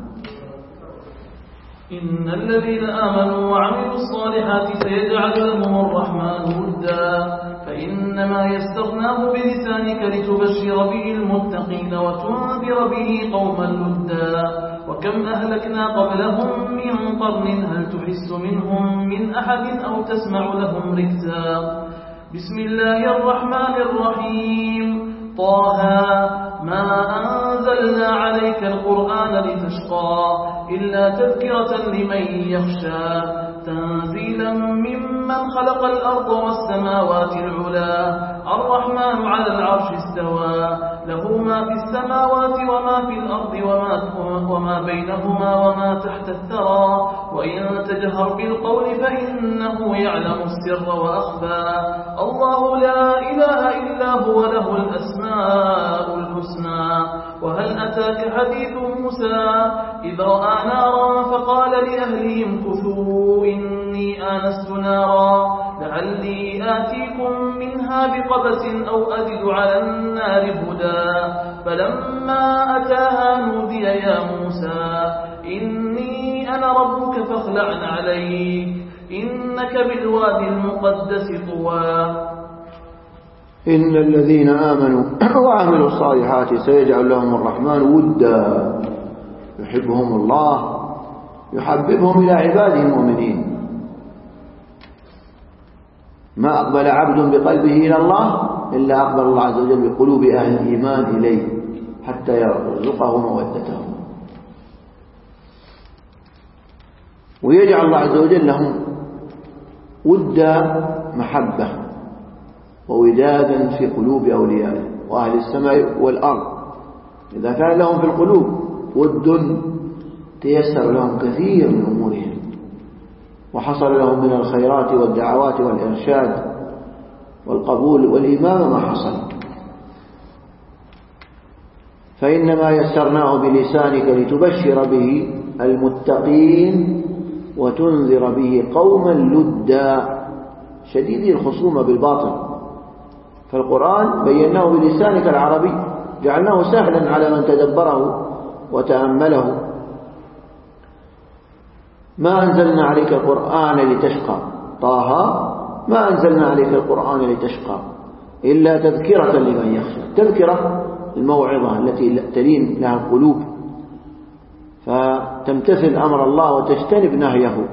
إن الذين آمنوا وعملوا الصالحات سيجعل لهم الرحمن ودا، فإنما يستغناه بلسانك لتبشر به المتقين وتنذر به قوما لدا. وكم أهلكنا قبلهم من قرن هل تحس منهم من أحد أو تسمع لهم ركزا. بسم الله الرحمن الرحيم. طه ما أنزلنا عليك القرآن لتشقى إلا تذكرة لمن يخشى تنزيلا ممن خلق الأرض والسماوات العلا. الرحمن على العرش استوى له ما في السماوات وما في الأرض وما, وما بينهما وما تحت الثرى. وإن تجهر بالقول فإنه يعلم السر وأخفى. الله لا إله إلا هو له الأسماء الحسنى. وهل أتاك حديث موسى إذ رأى نارا فقال لأهلهم كثوا إني آنست نارا لعلي آتيكم منها بقبس أو أجد على النار هدى. فلما أتاها نودي يا موسى إني أنا ربك فاخلع عليك إنك بالوادي المقدس طوى. إن الذين آمنوا وعملوا الصالحات سيجعل لهم الرحمن ودا يحبهم الله يحببهم إلى عباده المؤمنين. ما أقبل عبد بقلبه إلى الله إلا أقبل الله عز وجل بقلوب أهل الإيمان إليه حتى يرزقه مودته، ويجعل الله عز وجل لهم ودا محبة وودادا في قلوب أوليائه وأهل السماء والأرض. إذا كان لهم في القلوب ود تيسر لهم كثير من أمورهم وحصل لهم من الخيرات والدعوات والإرشاد والقبول والإمامة ما حصل. فإنما يسرناه بلسانك لتبشر به المتقين وتنذر به قوما لدا شديدي الخصومة بالباطل. فالقرآن بيناه بلسانك العربي جعلناه سهلا على من تدبره وتأمله. ما أنزلنا عليك القرآن لتشقى طه ما أنزلنا عليك القرآن لتشقى إلا تذكرة لمن يخشى. تذكرة الموعظة التي تلين لها القلوب فتمتثل أمر الله وتجتنب نهيه.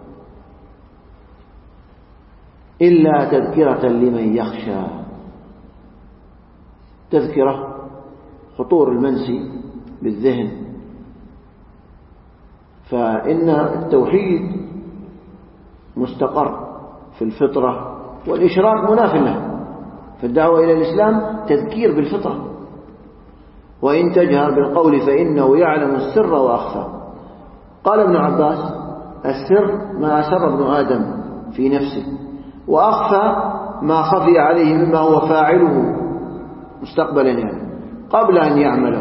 إلا تذكرة لمن يخشى. تذكرة خطور المنسي بالذهن. فإن التوحيد مستقر في الفطرة والإشراك مناف له. فالدعوة إلى الإسلام تذكير بالفطرة. وإن تجهر بالقول فإنه يعلم السر وأخفى. قال ابن عباس السر ما أسر ابن آدم في نفسه وأخفى ما خفي عليه مما هو فاعله مستقبلا يعني قبل أن يعمله.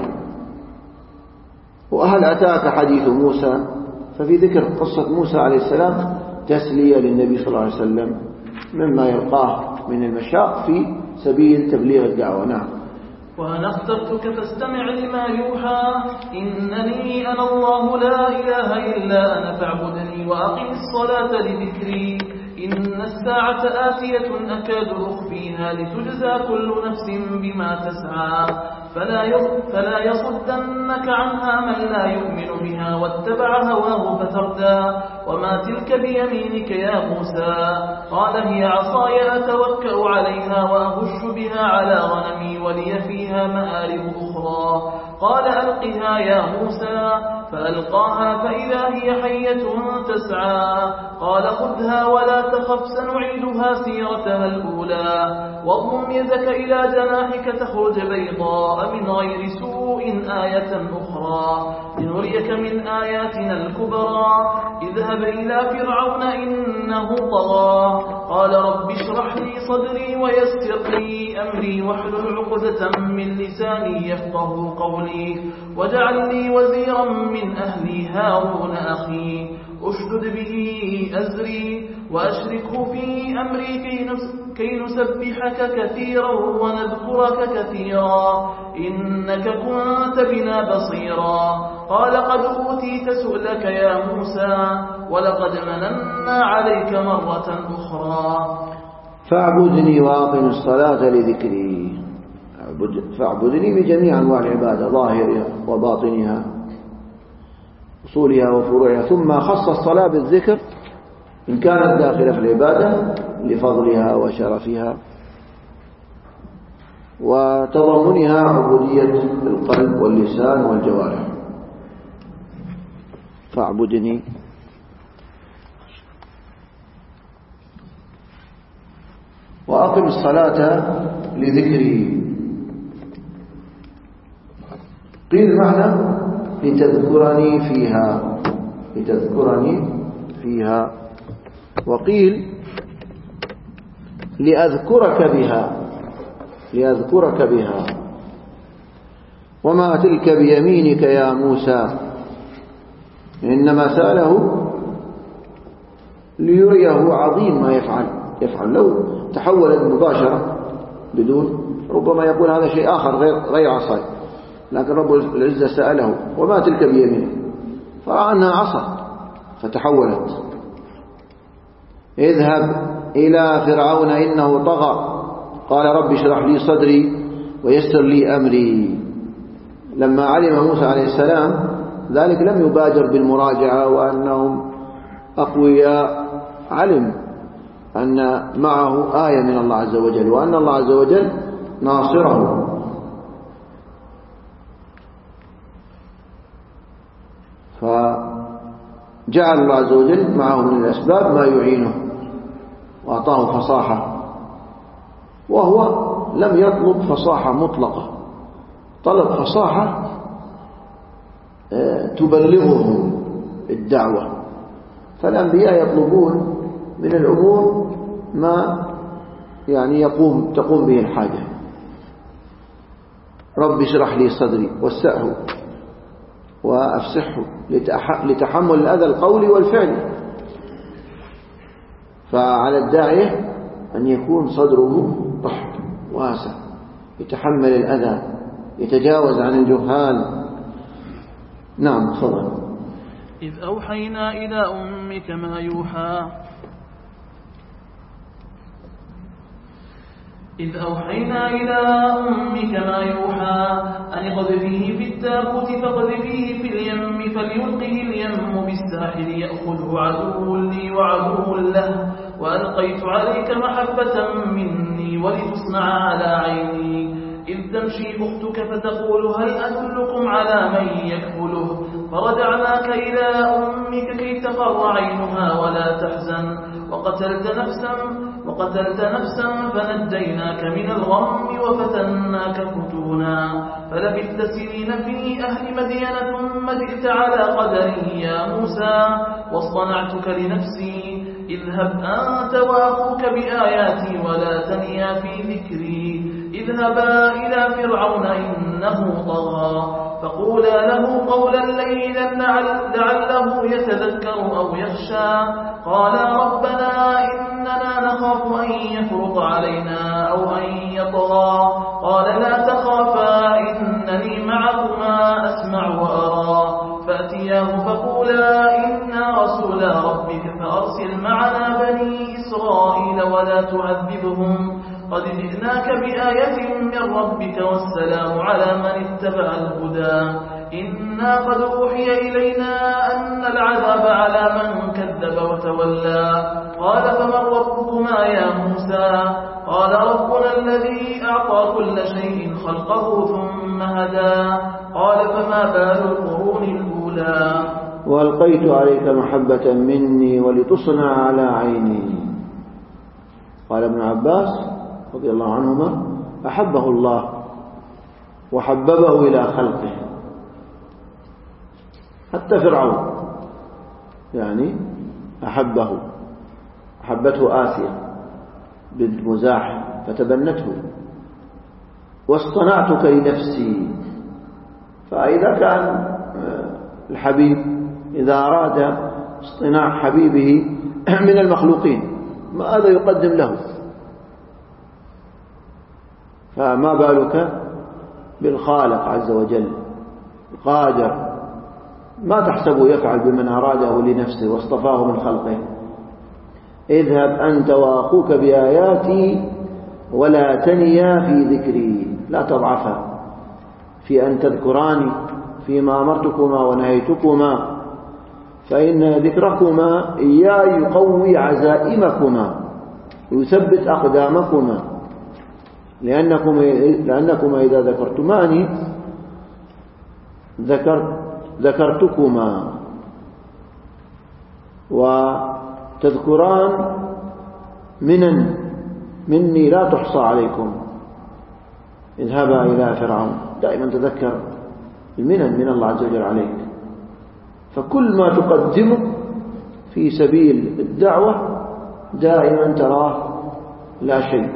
وهل أتاك حديث موسى؟ ففي ذكر قصة موسى عليه السلام تسلية للنبي صلى الله عليه وسلم مما يلقاه من المشاق في سبيل تبليغ الدعوة. نعم. وأنا اخترتك فاستمع لما يوحى إنني أنا الله لا إله إلا أنا فاعبدني وأقم الصلاة لذكري إن الساعة آتية أكاد أخفيها لتجزى كل نفس بما تسعى فلا فلا يصدنك عنها من لا يؤمن بها واتبع هواه فتردى. وما تلك بيمينك يا موسى؟ قال هي عصاي أتوكأ عليها وأهش بها على غنمي ولي فيها مآرب أخرى. قال ألقها يا موسى فألقاها فإذا هي حية تسعى. قال خذها ولا تخف سنعيدها سيرتها الأولى واضم يدك إلى جناحك تخرج بيضاء من غير سوء آية أخرى لنريك من آياتنا الكبرى. اذهب إلى فرعون إنه طغى. قال رب اشرح لي صدري ويسر لي أمري واحلل عقدة من لساني يفقه قولي واجعل لي وزيرا من أهلي هارون أخي أشدد به أزري وأشركه في أمري كي نسبحك كثيرا ونذكرك كثيرا إنك كنت بنا بصيرا. قال قد أوتيت سؤلك يا موسى ولقد مننا عليك مرة أخرى. فاعبدني وأقم الصلاة لذكري. فاعبدني بجميع أنواع العبادة ظاهرها وباطنها أصولها وفروعها. ثم خص الصلاة بالذكر إن كانت داخلة في العبادة لفضلها وشرفها وتضمنها عبودية القلب واللسان والجوارح. فاعبدني وأقم الصلاة لذكري. قيل معنى لتذكرني فيها لتذكرني فيها وقيل لأذكرك بها لأذكرك بها. وما تلك بيمينك يا موسى إنما سأله ليريه عظيم ما يفعل يفعل لو تحولت مباشرة بدون ربما يقول هذا شيء آخر غير غير عصاي، لكن رب العزة سأله وما تلك بيمينك فرأى أنها عصا فتحولت. اذهب إلى فرعون إنه طغى قال رب اشرح لي صدري ويسر لي أمري. لما علم موسى عليه السلام ذلك لم يبادر بالمراجعة وأنهم أقوياء، علم أن معه آية من الله عز وجل وأن الله عز وجل ناصره. فجعل الله عز وجل معه من الأسباب ما يعينه وأعطاه فصاحة، وهو لم يطلب فصاحة مطلقة، طلب فصاحة تبلغهم الدعوة. فالأنبياء يطلبون من الأمور ما يعني يقوم تقوم به الحاجة. رب اشرح لي صدري وسعه وأفسحه لتحمل الأذى القولي والفعلي. فعلى الداعية أن يكون صدره رحب واسع، يتحمل الأذى، يتجاوز عن الجهال. نعم تفضل. إذ أوحينا إلى أمك ما يوحى إذ أوحينا إلى أمك ما يوحى أن اقذفيه في التابوت فاقذفيه في اليم فليلقه اليم بالساحل يأخذه عدو لي وعدو له وألقيت عليك محبة مني ولتصنع على عيني إذ تمشي أختك فتقول هل أدلكم على من يكفله فرجعناك إلى أمك كي تقر عينها ولا تحزن وقتلت نفسا وقتلت نفسا فنجيناك من الغم وفتناك فتونا فلبثت سنين في أهل مدينة ثم جئت على قدري يا موسى واصطنعتك لنفسي اذهب أنت وأخوك بآياتي ولا تنيا في ذكري اذهبا إلى فرعون إنه طغى فقولا له قولا لينا لعله يتذكر أو يخشى قالا ربنا إننا نخاف أن يفرط علينا أو أن يطغى قال لا تخافا إنني معكما أسمع وأرى فأتياه فقولا إنا رسولا ربك فأرسل معنا بني إسرائيل ولا تعذبهم قد جئناك بآية من ربك والسلام على من اتبع الهدى إنا قد أوحي إلينا أن العذاب على من كذب وتولى قال فمن ربكما يا موسى قال ربنا الذي أعطى كل شيء خلقه ثم هدى قال فما بال القرون الأولى وألقيت عليك محبة مني ولتصنع على عيني. قال ابن عباس رضي الله عنهما أحبه الله وحببه إلى خلقه. حتى فرعون يعني أحبه، أحبته آسيا بنت مزاحم فتبنته. واصطنعتك لنفسي. فإذا كان الحبيب إذا أراد اصطناع حبيبه من المخلوقين ماذا يقدم له؟ فما بالك بالخالق عز وجل قادر، ما تحسبه يفعل بمن أراده لنفسه واصطفاه من خلقه. اذهب أنت وأخوك بآياتي ولا تنيا في ذكري، لا تضعفا في أن تذكراني فيما أمرتكما ونهيتكما، فإن ذكركما إياي يقوي عزائمكما ويثبت أقدامكما، لأنكم لأنكما إذا ذكرتماني ذكرت ذكرتكما وتذكران منن مني لا تحصى عليكم. اذهبا إلى فرعون، دائما تذكر المنن من الله عز وجل عليك. فكل ما تقدمه في سبيل الدعوة دائما تراه لا شيء.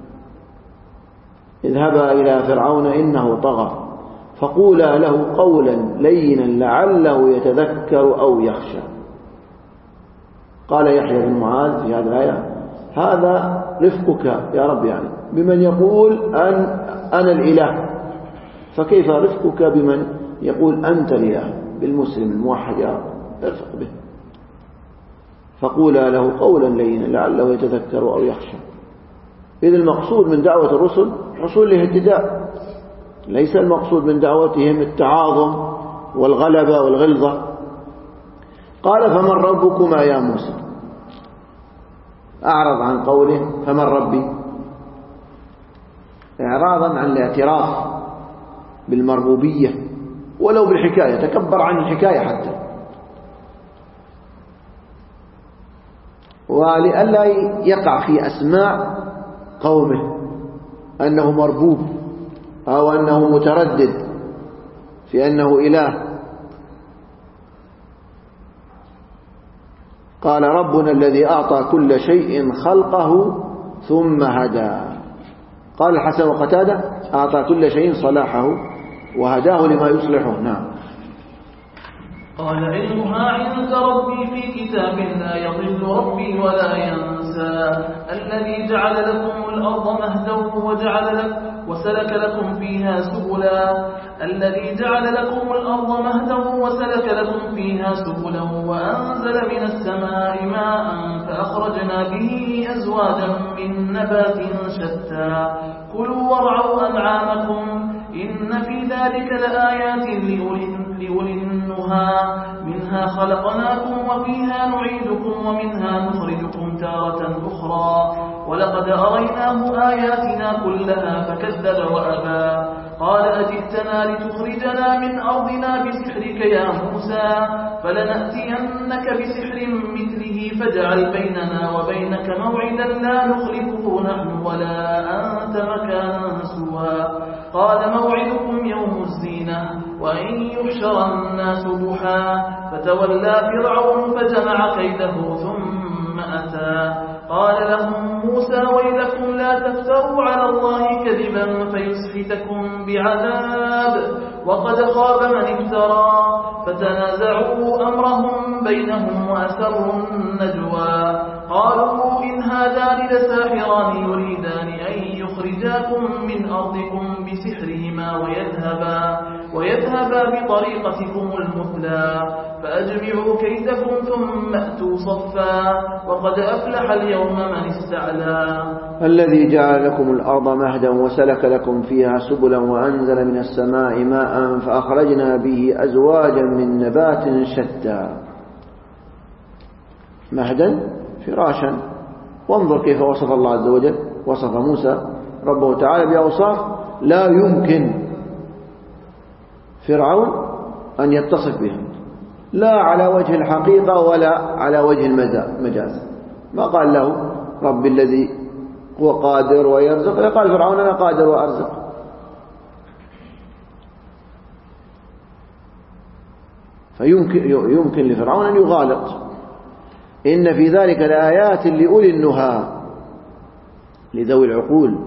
اذهبا إلى فرعون إنه طغى فقولا له قولا لينا لعله يتذكر أو يخشى. قال يحيى بن معاذ في هذه الآية هذا رفقك يا رب، يعني بمن يقول أن أنا الإله، فكيف رفقك بمن يقول أنت الإله؟ بالمسلم الموحد يا رب ارفق به. فقولا له قولا لينا لعله يتذكر أو يخشى. إذ المقصود من دعوة الرسل رسول الاهتداء، ليس المقصود من دعوتهم التعاظم والغلبة والغلظة. قال فمن ربكما يا موسى، أعرض عن قوله فمن ربي، إعراضا عن الاعتراف بالمربوبية ولو بالحكاية، تكبر عن الحكاية حتى، ولئلا يقع في أسماع قومه أنه مربوب أو أنه متردد في أنه إله. قال ربنا الذي أعطى كل شيء خلقه ثم هدى. قال الحسن وقتادة أعطى كل شيء صلاحه وهداه لما يصلحه. نعم. قال علمها عند ربي في كتاب لا يضل ربي ولا ينسى، الذي جعل لكم الأرض مهدا وجعل لكم وسلك لكم فيها سبلا الذي جعل لكم الأرض مهدا وسلك لكم فيها سبلا وأنزل من السماء ماء فأخرجنا به أزواجا من نبات شتى كلوا وارعوا أنعامكم إن في ذلك لآيات لأولي النهى منها خلقناكم وفيها نعيدكم ومنها نخرجكم تارة أخرى ولقد أريناه آياتنا كلها فكذب وأبى قال أجئتنا لتخرجنا من أرضنا بسحرك يا موسى فلنأتينك بسحر مثله فاجعل بيننا وبينك موعدا لا نخلفه نحن ولا أنت مكانا سوى قال موعدكم يوم الزينة وأن يحشر الناس ضحى فتولى فرعون فجمع كيده ثم أتى قال لهم موسى ويلكم لا تفتروا على الله كذبا فيسحتكم بعذاب وقد خاب من افترى فتنازعوا أمرهم بينهم وأسروا النجوى قالوا إن هذان لساحران يريدان أن يخرجاكم من أرضكم بسحرهما ويذهبا, ويذهبا بطريقتكم المثلى فأجمعوا كيدكم ثم أتوا صفا وقد أفلح اليوم من استعلى الذي جعل لكم الأرض مهدا وسلك لكم فيها سبلا وأنزل من السماء ماء فأخرجنا به أزواجا من نبات شتى. مهدا فراشا، وانظر كيف وصف الله عز وجل، وصف موسى ربه تعالى بأوصاف لا يمكن فرعون أن يتصف بها، لا على وجه الحقيقة ولا على وجه المجاز. ما قال له رب الذي هو قادر ويرزق، قال فرعون أنا قادر وأرزق. فيمكن يمكن لفرعون أن يغالط. إن في ذلك لآيات لأولي النهى، لذوي العقول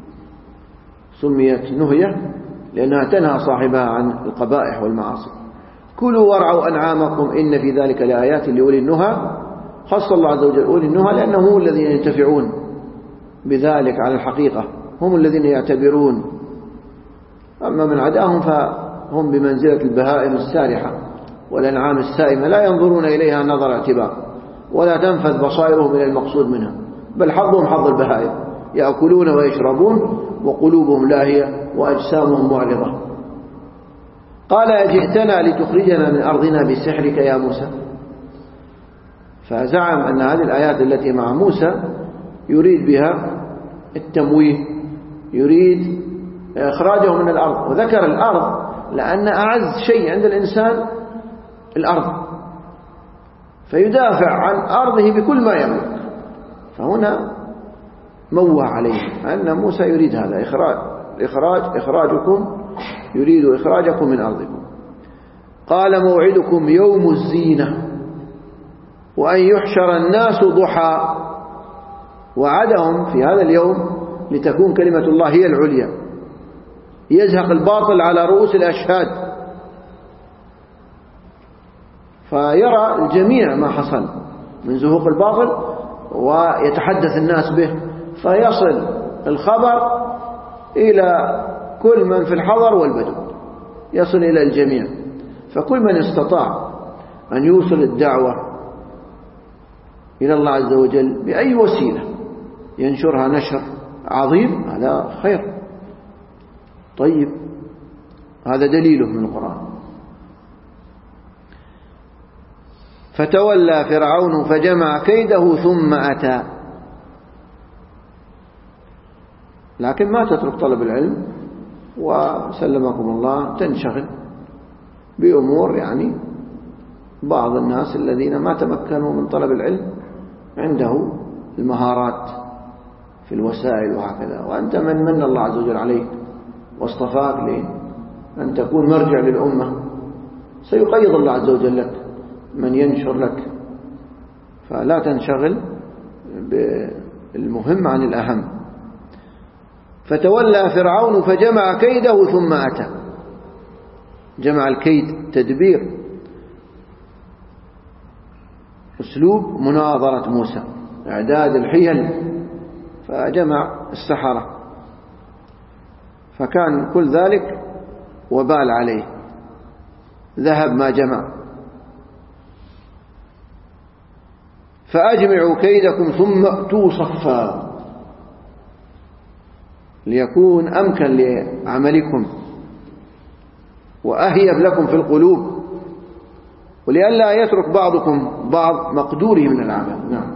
سميت نهية لأنها تنهى صاحبها عن القبائح والمعاصي. كلوا وارعوا أنعامكم إن في ذلك لآيات لأولي النهى. خص الله عز وجل أولي النهى لأنهم هم الذين ينتفعون بذلك على الحقيقة، هم الذين يعتبرون. أما من عداهم فهم بمنزلة البهائم السارحة والأنعام السائمة لا ينظرون إليها نظر اعتبار ولا تنفذ بصائرهم إلى المقصود منها، بل حظهم حظ البهائم، يأكلون ويشربون وقلوبهم لاهية وأجسامهم معرضة. قال أجئتنا لتخرجنا من أرضنا بسحرك يا موسى. فزعم أن هذه الآيات التي مع موسى يريد بها التمويه، يريد إخراجه من الأرض. وذكر الأرض لأن أعز شيء عند الإنسان الأرض، فيدافع عن أرضه بكل ما يملك. فهنا موه عليه أن موسى يريد هذا إخراج إخراج إخراجكم، يريد إخراجكم من أرضكم. قال موعدكم يوم الزينة وأن يحشر الناس ضحى. وعدهم في هذا اليوم لتكون كلمة الله هي العليا، يزهق الباطل على رؤوس الأشهاد، فيرى الجميع ما حصل من زهوق الباطل ويتحدث الناس به، فيصل الخبر إلى كل من في الحضر والبدو، يصل إلى الجميع. فكل من استطاع أن يوصل الدعوة إلى الله عز وجل بأي وسيلة ينشرها نشر عظيم هذا خير. طيب هذا دليله من القرآن. فتولى فرعون فجمع كيده ثم أتى. لكن ما تترك طلب العلم وسلمكم الله تنشغل بأمور يعني بعض الناس الذين ما تمكنوا من طلب العلم عنده المهارات في الوسائل وهكذا، وأنت من من الله عز وجل عليك واصطفاك لأن تكون مرجع للأمة، سيقيض الله عز وجل لك من ينشر لك، فلا تنشغل بالمهم عن الأهم. فتولى فرعون فجمع كيده ثم أتى. جمع الكيد تدبير، أسلوب مناظرة موسى، إعداد الحيل، فجمع السحرة، فكان كل ذلك وبال عليه، ذهب ما جمع. فأجمعوا كيدكم ثم أتوا صفا، ليكون أمكن لعملكم وأهيب لكم في القلوب، ولئلا يترك بعضكم بعض مقدوره من العمل. نعم.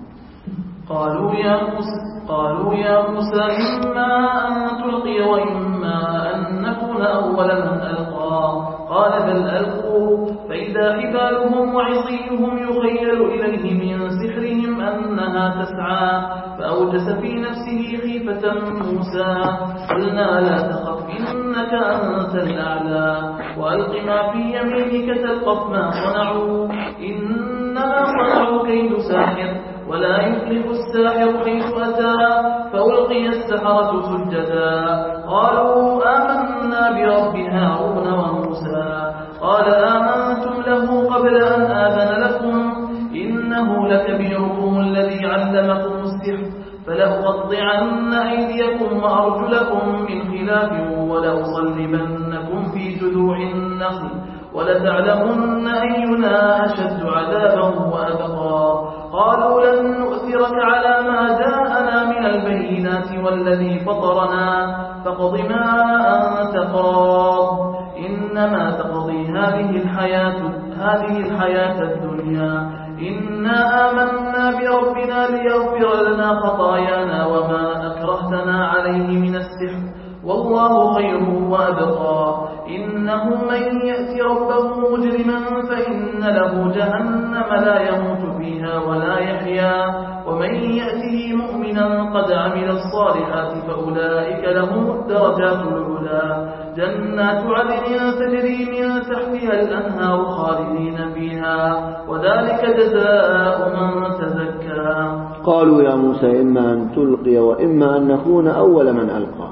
قالوا يا موسى قالوا يا موسى إما أن تلقي وإما أن نكون أول من ألقى. قال بل ألقوا، فإذا حبالهم وعصيهم يخيل إليه من سحرهم أنها تسعى. فأوجس في نفسه خيفة موسى. قلنا لا تخف إنك أنت الأعلى وألق ما في يمينك تلقف ما صنعوا إنما صنعوا كيد ساحر ولا يفلح الساحر حيث أتى. فألقي السحرة سجدا قالوا آمنا برب هارون وموسى. قال آمنتم له قبل أن آذن لكم إنه لكبيركم الذي علمكم السحر فلأقطعن أيديكم وأرجلكم من خلاف ولأصلبنكم في جذوع النخل ولتعلمن أينا أشد عذابا وأبقى. قالوا لن نؤثرك على ما جاءنا من البينات والذي فطرنا فاقض ما أنت قاض إنما تقضي هذه الحياة هذه الحياة الدنيا إنا آمنا بربنا ليغفر لنا خطايانا وما أكرهتنا عليه من السحر والله خير وأبقى. إنه من يأتي ربه مجرما فإن له جهنم لا يموت فيها ولا يحيا ومن يأته مؤمنا قد عمل الصالحات فأولئك لهم الدرجات العلى جنات عدن تجري من تحتها الأنهار خالدين فيها وذلك جزاء من تزكى. قالوا يا موسى إما أن تلقي وإما أن نكون أول من ألقى.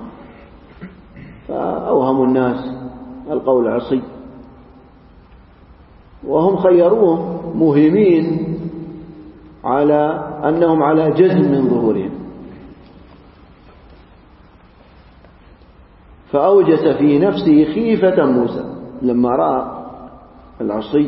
فأوهموا الناس القول عصي وهم خيروهم مهمين على أنهم على جزم من ظهورهم. فأوجس في نفسه خيفة موسى لما رأى العصي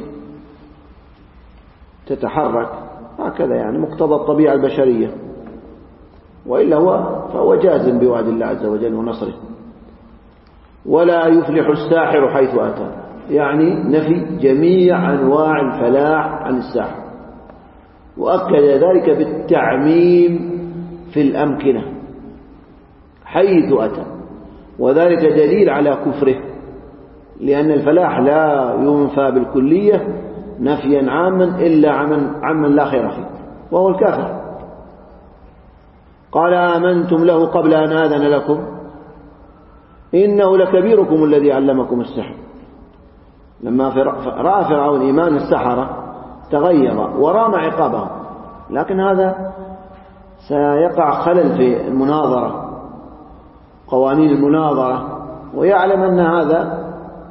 تتحرك هكذا يعني مقتضى الطبيعة البشرية، وإلا هو فهو جازم بوعد الله عز وجل ونصره. ولا يفلح الساحر حيث أتى، يعني نفي جميع أنواع الفلاح عن الساحر، وأكد ذلك بالتعميم في الأمكنة حيث أتى، وذلك دليل على كفره، لأن الفلاح لا ينفى بالكلية نفيا عاما إلا عمن لا خير فيه وهو الكافر. قال آمنتم له قبل أن آذن لكم إنه لكبيركم الذي علمكم السحر. لما رأى فرعون إيمان السحرة تغير ورام عقابهم، لكن هذا سيقع خلل في المناظرة قوانين المناظرة، ويعلم أن هذا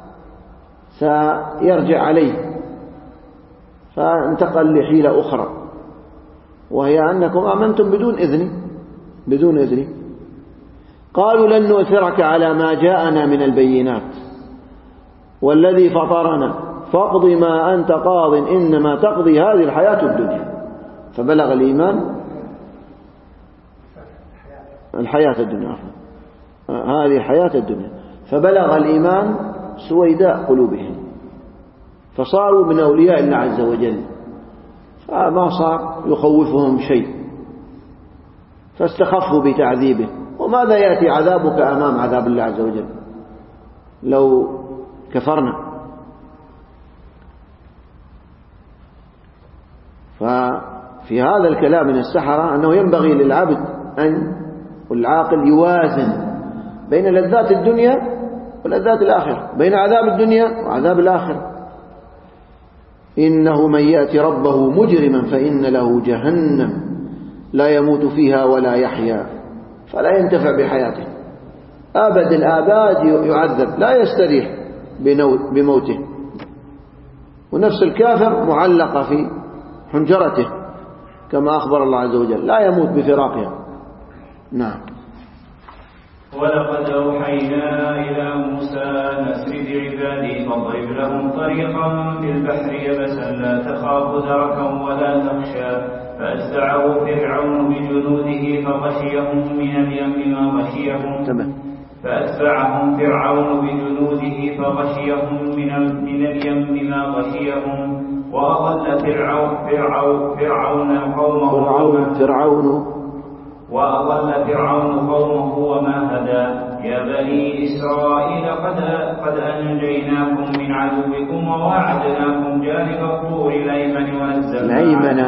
سيرجع عليه، فانتقل لحيلة أخرى وهي أنكم آمنتم بدون إذن بدون إذن. قالوا لن نؤثرك على ما جاءنا من البينات والذي فطرنا فاقض ما أنت قاض إنما تقضي هذه الحياة الدنيا. فبلغ الإيمان الحياة الدنيا، هذه حياة الدنيا. فبلغ الإيمان سويداء قلوبهم فصاروا من أولياء الله عز وجل، فما صار يخوفهم شيء، فاستخفوا بتعذيبه. وماذا يأتي عذابك أمام عذاب الله عز وجل لو كفرنا؟ ففي هذا الكلام من السحرة أنه ينبغي للعبد أن والعاقل يوازن بين لذات الدنيا ولذات الآخرة، بين عذاب الدنيا وعذاب الآخرة. إنه من يأتي ربه مجرما فإن له جهنم لا يموت فيها ولا يحيا فلا ينتفع بحياته أبد الآباد، يعذب لا يستريح بموته. ونفس الكافر معلقة في حنجرته كما أخبر الله عز وجل، لا يموت بفراقها. نعم. ولقد أوحينا إلى موسى أن أسر بعبادي فاضرب لهم طريقا في البحر يبسا لا تخاف دركا ولا تخشى فأتبعه فرعون بجنوده فغشيهم من اليم ما غشيهم فأتبعهم فرعون بجنوده فغشيهم من اليم ما غشيهم وأضل فرعون فرعون فرعون قومه فرعون فرعون وأضل فرعون قومه وما هدى. يا بني إسرائيل قد قد أنجيناكم من عدوكم وواعدناكم جانب الطور الأيمن ونزلنا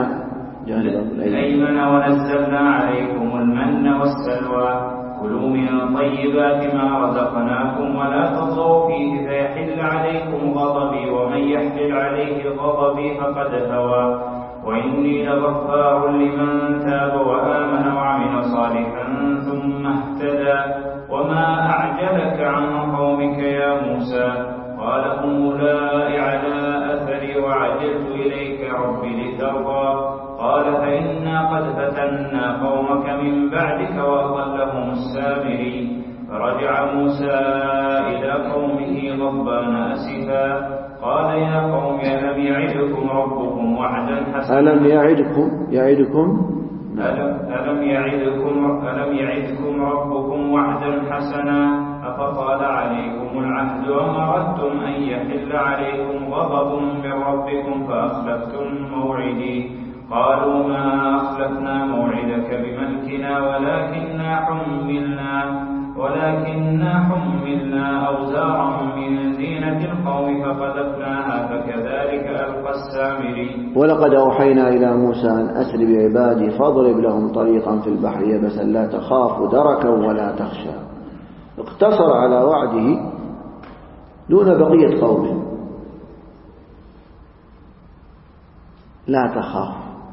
الأيمن ونزلنا عليكم المن والسلوى. كلوا من طيبات ما رزقناكم ولا تطغوا فيه فيحل عليكم غضبي ومن يحلل عليه غضبي فقد هوى. وإني لغفار لمن تاب وآمن وعمل صالحا ثم اهتدى. وما أعجلك عن قومك يا موسى؟ قال هم أولئك على أثري وعجلت إليك ربي لترضى. قال فإنا قد فتنا قومك من بعدك وأضلهم السامري. فرجع موسى إلى قومه غضبان أسفا قال يا قوم ألم يعدكم ربكم وعدا حسنا ألم يعدكم يعدكم ألم, ألم يعدكم ألم يعدكم ربكم وعدا حسنا أفطال عليكم العهد وما أردتم أن يحل عليكم غضب من ربكم فأخلفتم موعدي. قالوا ما أخلفنا موعدك بملكنا ولكننا حملنا ولكننا حملنا أوزارا من زينة القوم فقذفناها فكذلك ألقى السامري. ولقد أوحينا إلى موسى أن أسر بعبادي فاضرب لهم طريقا في البحر يبسا لا تخاف دركا ولا تخشى. اقتصر على وعده دون بقية قومه. لا تخاف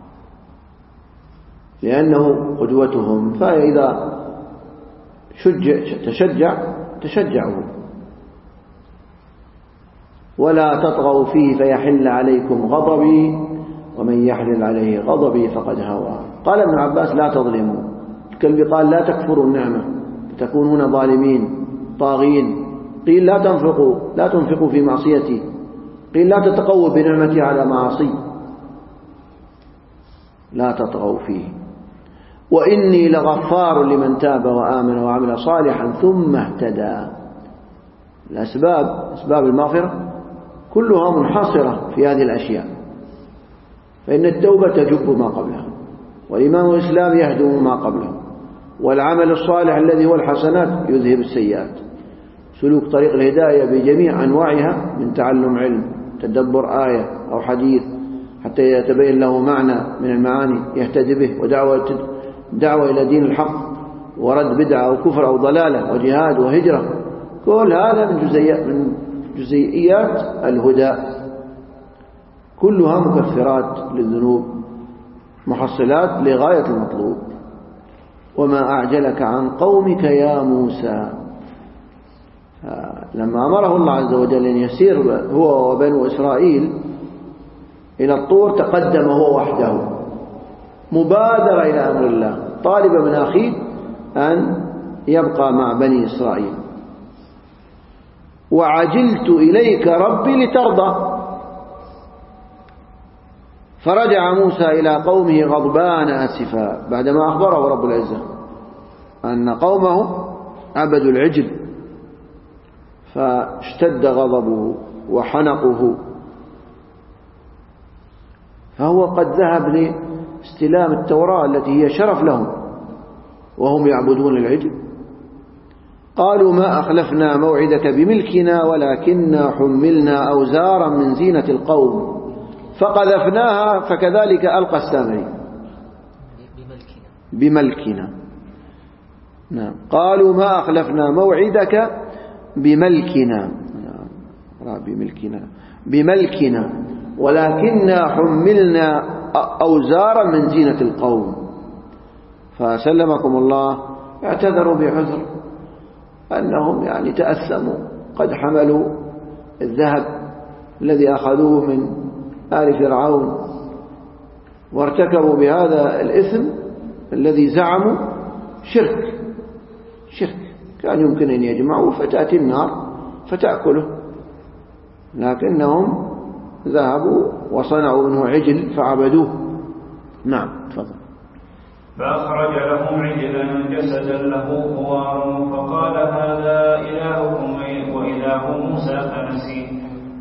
لأنه قدوتهم، فإذا شجع تشجع تشجعوا. ولا تطغوا فيه فيحل عليكم غضبي ومن يحلل عليه غضبي فقد هوى. قال ابن عباس لا تظلموا. الكلب قال لا تكفروا النعمة فتكونون ظالمين طاغين. قيل لا تنفقوا لا تنفقوا في معصيتي. قيل لا تتقووا بنعمتي على معاصي. لا تطغوا فيه. وإني لغفار لمن تاب وآمن وعمل صالحا ثم اهتدى. الأسباب أسباب المغفرة كلها منحصرة في هذه الأشياء، فإن التوبة تجب ما قبلها، والإيمان والإسلام يهدم ما قبله، والعمل الصالح الذي هو الحسنات يذهب السيئات. سلوك طريق الهداية بجميع أنواعها من تعلم علم، تدبر آية أو حديث حتى يتبين له معنى من المعاني يهتدي به، ودعوة دعوة إلى دين الحق، ورد بدعة أو كفر أو ضلالة، وجهاد وهجرة. كل هذا من جزئيات من جزئيات الهدى، كلها مكفرات للذنوب محصلات لغاية المطلوب. وما أعجلك عن قومك يا موسى. لما أمره الله عز وجل أن يسير هو وبنو إسرائيل إلى الطور تقدم هو وحده مبادرة إلى أمر الله، طالب من أخيه أن يبقى مع بني إسرائيل. وعجلت إليك ربي لترضى. فرجع موسى إلى قومه غضبان آسفا بعدما أخبره رب العزة أن قومه عبدوا العجل فاشتد غضبه وحنقه، فهو قد ذهب لاستلام التوراة التي هي شرف لهم وهم يعبدون العجل. قالوا ما أخلفنا موعدك بملكنا ولكننا حملنا أوزارا من زينة القوم فقذفناها فكذلك ألقى السامري. بملكنا. نعم. قالوا ما أخلفنا موعدك بملكنا بملكنا بملكنا ولكننا حملنا أوزارا من زينة القوم. فسلمكم الله اعتذروا بعذر أنهم يعني تأثموا، قد حملوا الذهب الذي أخذوه من آل فرعون وارتكبوا بهذا الإثم الذي زعموا شرك شرك كان يمكن أن يجمعوا فتأتي النار فتأكله، لكنهم ذهبوا وصنعوا منه عجل فعبدوه. نعم تفضل. فأخرج لهم عجلا جسدا له خوار فقال هذا إلهكم وإله موسى فنسي.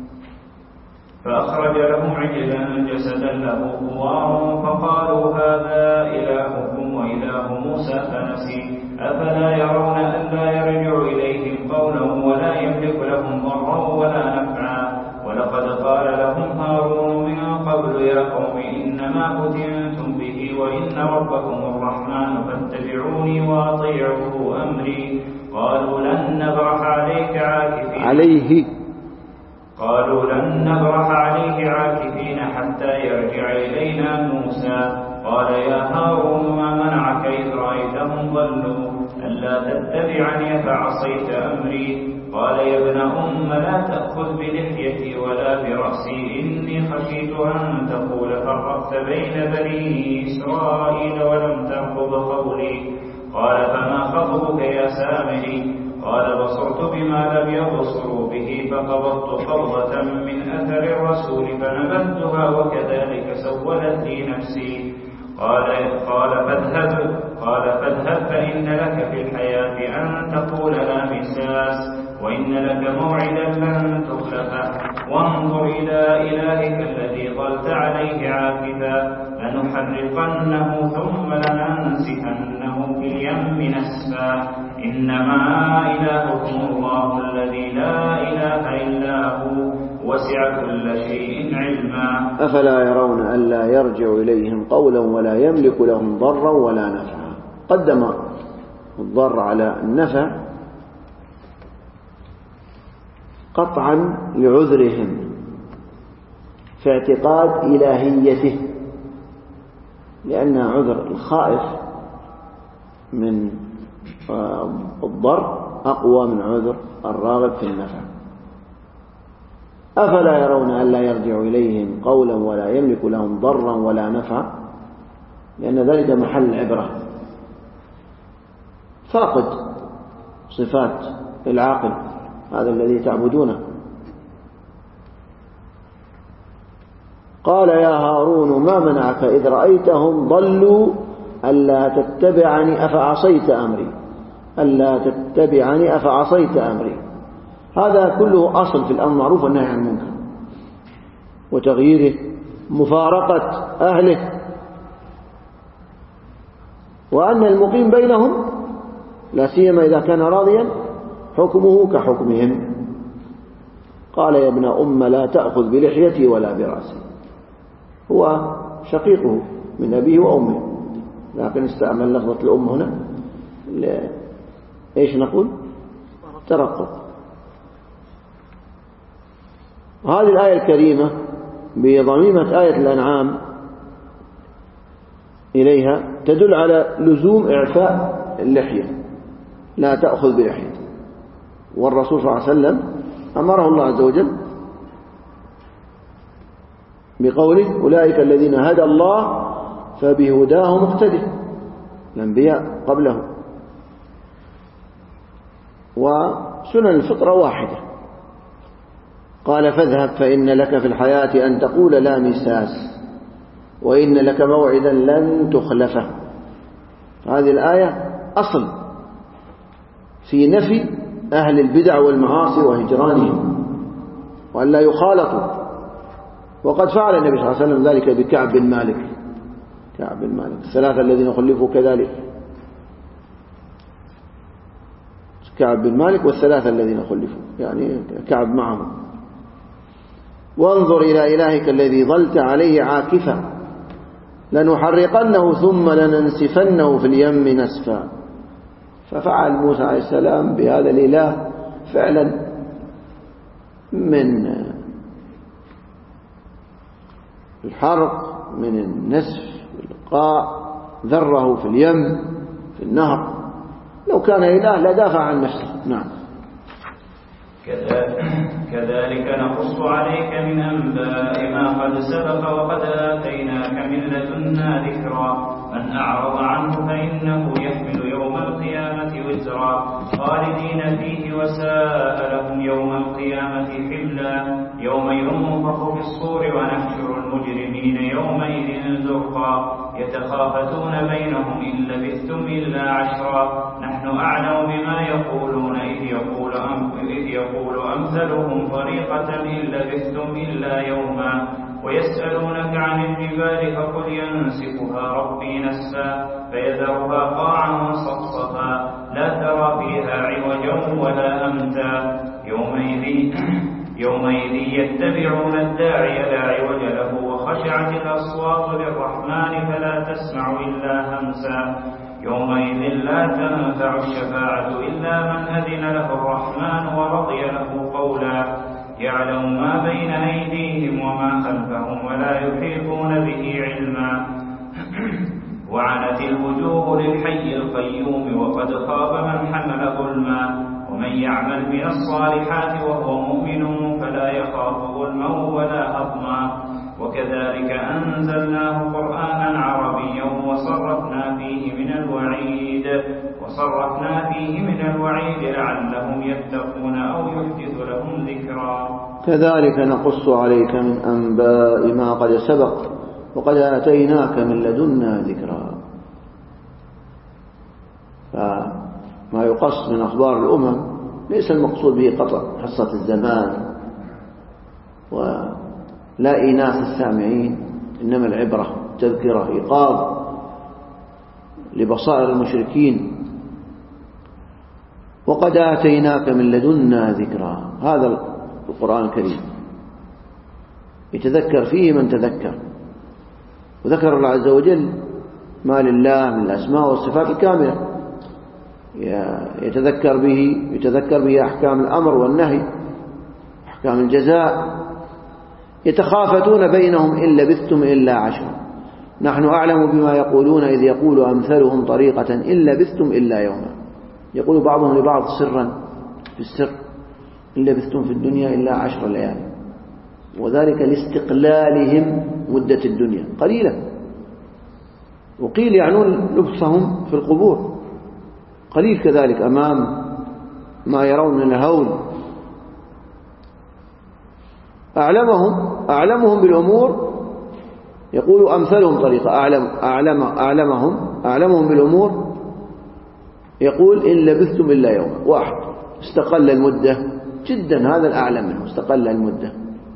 فأخرج لهم عجلا جسدا له خوار فقالوا هذا إلهكم وإله موسى فنسي. أفلا يرون ألا يرجع إليهم قولا ولا يملك لهم ضرا ولا نفعا. ولقد قال لهم هارون من قبل يا قوم إنما فتنتم به وإن ربكم الرحمن فاتبعوني وأطيعوا أمري. قالوا لن نبرح عليك عاكفين عليه قالوا لن نبرح عليه عاكفين حتى يرجع إلينا موسى. قال يا هارون ما منعك إذ رأيتهم ضلوا ألا تتبعني فعصيت أمري. قال يا ابن أم لا تأخذ بلحيتي ولا برأسي إني خشيت أن تقول فرقت بين بني إسرائيل ولم ترقب قولي. قال فما خطبك يا سامري؟ قال بصرت بما لم يبصروا به فقبضت قبضة من أثر الرسول فنبذتها وكذلك سولت لي نفسي. قال قال فاذهب قال فاذهب فإن لك في الحياة أن تقول لا مساس وإن لك موعدا لن تخلفه وانظر إلى إلهك الذي ظلت عليه عاكفا لنحرقنه ثم لننسفنه في اليم نسفا. إنما إلهكم الله الذي لا إله إلا هو وسع كل شيء علما. أفلا يرون ألا يرجع إليهم قولا ولا يملك لهم ضرا ولا نفعا. قدم الضر على النفع قطعا لعذرهم في اعتقاد إلهيته، لأن عذر الخائف من الضر أقوى من عذر الراغب في النفع. أفلا يرون ألا يرجع إليهم قولا ولا يملك لهم ضرا ولا نفعا، لأن ذلك محل عبرة. فاقد صفات العاقل هذا الذي تعبدونه. قال يا هارون ما منعك إذ رأيتهم ضلوا ألا تتبعني أفعصيت أمري ألا تتبعني أفعصيت أمري. هذا كله أصل في الأمر معروف والنهي عن المنكر وتغييره مفارقة أهله، وأن المقيم بينهم لا سيما إذا كان راضيا حكمه كحكمهم. قال يا ابن أم لا تأخذ بلحيتي ولا برأسي. هو شقيقه من أبيه وأمه، لكن استعمل لفظة الأم هنا إيش نقول؟ ترقب. وهذه الآية الكريمة بضميمة آية الأنعام إليها تدل على لزوم إعفاء اللحية، لا تأخذ بلحيته. والرسول صلى الله عليه وسلم أمره الله عز وجل بقوله أولئك الذين هدى الله فبهداه مقتدي، الأنبياء قبله. وسنن الفطرة واحدة. قال فاذهب فإن لك في الحياة أن تقول لا مساس وإن لك موعدا لن تخلفه. هذه الآية أصل في نفي أهل البدع والمعاصي وهجرانهم وأن لا يخالطوا. وقد فعل النبي صلى الله عليه وسلم ذلك بكعب بن مالك. كعب بن مالك الثلاثة الذين خلفوا كذلك، كعب بن مالك والثلاثة الذين خلفوا، يعني كعب معهم. وانظر إلى إلهك الذي ظلت عليه عاكفا لنحرقنه ثم لننسفنه في اليم نسفا. ففعل موسى عليه السلام بهذا الإله فعلا من الحرق، من النسف، الإلقاء، ذره في اليم في النهر. لو كان إله لدافع عن نفسه. نعم. كذلك نقص عليك من أنباء ما قد سبق وقد آتيناك من لدنا ذكرا. من أعرض عنه فإنه يحمل يوم القيامة وزرا خالدين فيه وساء لهم يوم القيامة حملا. يوم ينفخ في الصور ونحشر المجرمين يومئذ زرقا. يتخافتون بينهم إن لبثتم إلا عشرا. نحن أعلم بما يقولون إذ يقول إذ يقول أمثلهم طريقة إن لبثتم إلا يوما. ويسألونك عن الجبال فقل ينسفها ربي نسفا فيذرها قاعا صفصفا لا ترى فيها عوجا ولا أمتا. يومئذ يومئذ يتبعون الداعي لا عوج له وخشعت الأصوات للرحمن فلا تسمع إلا همسا. يومئذ لا تنفع الشفاعة إلا من أذن له الرحمن ورضي له قولا. يعلم ما بين أيديهم وما خلفهم ولا يحيطون به علما. وعنت الوجوه للحي القيوم وقد خاب من حمل ظلما. ومن يعمل من الصالحات وهو مؤمن فلا يخاف ظلما ولا هضما. وكذلك أنزلناه قرآنا عربيا وصرفنا فيه من الوعيد وصرفنا فيه من الوعيد لعلهم يتقون أو يحدث لهم ذكرا. كذلك نقص عليك من أنباء ما قد سبق وقد آتيناك من لدنا ذكرا. فما يقص من أخبار الأمم ليس المقصود به قطع حصة الزمان ولا إيناس السامعين، إنما العبرة تذكرة إيقاظ لبصائر المشركين. وقد آتيناك من لدنا ذكرا. هذا القرآن الكريم يتذكر فيه من تذكر. وذكر الله عز وجل ما لله من الأسماء والصفات الكاملة يتذكر به يتذكر به أحكام الأمر والنهي، أحكام الجزاء. يتخافتون بينهم إن لبثتم إلا عشرا. نحن أعلم بما يقولون إذ يقول أمثلهم طريقة إن لبثتم إلا يوما. يقول بعضهم لبعض سرا في السر إن لبثتم في الدنيا إلا عشر ليالي، وذلك لاستقلالهم مدة الدنيا قليلا. وقيل يعنون لبثهم في القبور قليل كذلك أمام ما يرون من الهول. أعلمهم أعلمهم بالأمور يقول أمثلهم طريقة. أعلم أعلم أعلمهم أعلمهم بالأمور يقول إن لبثتم إلا يوم واحد. استقل المدة جدا، هذا الأعلم منه استقل المدة.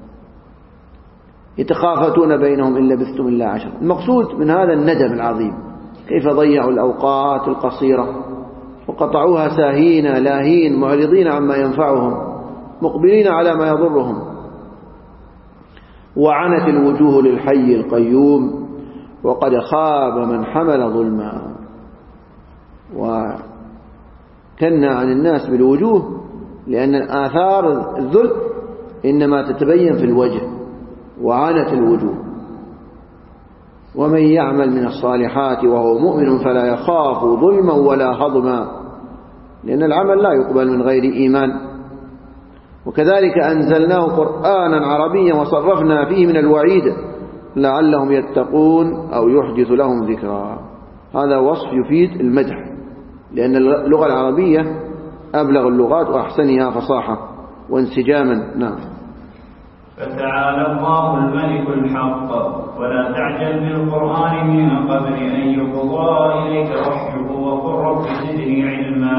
يتخافتون بينهم إن لبثتم إلا عشر. المقصود من هذا الندم العظيم، كيف ضيعوا الأوقات القصيرة وقطعوها ساهين لاهين معرضين عما ينفعهم مقبلين على ما يضرهم. وعنت الوجوه للحي القيوم وقد خاب من حمل ظلما. وكنا عن الناس بالوجوه لأن آثار الذل إنما تتبين في الوجه. وعنت الوجوه. ومن يعمل من الصالحات وهو مؤمن فلا يخاف ظلما ولا هضما، لأن العمل لا يقبل من غير إيمان. وكذلك أنزلناه قرآنا عربيا وصرفنا فيه من الوعيد لعلهم يتقون أو يحدث لهم ذكرا. هذا وصف يفيد المدح، لأن اللغة العربية أبلغ اللغات وأحسنها فصاحة وانسجاما. نعم. فتعالى الله الملك الحق ولا تعجل بالقرآن من قبل أن يقضى إليك وحيه وقل رب زدني علما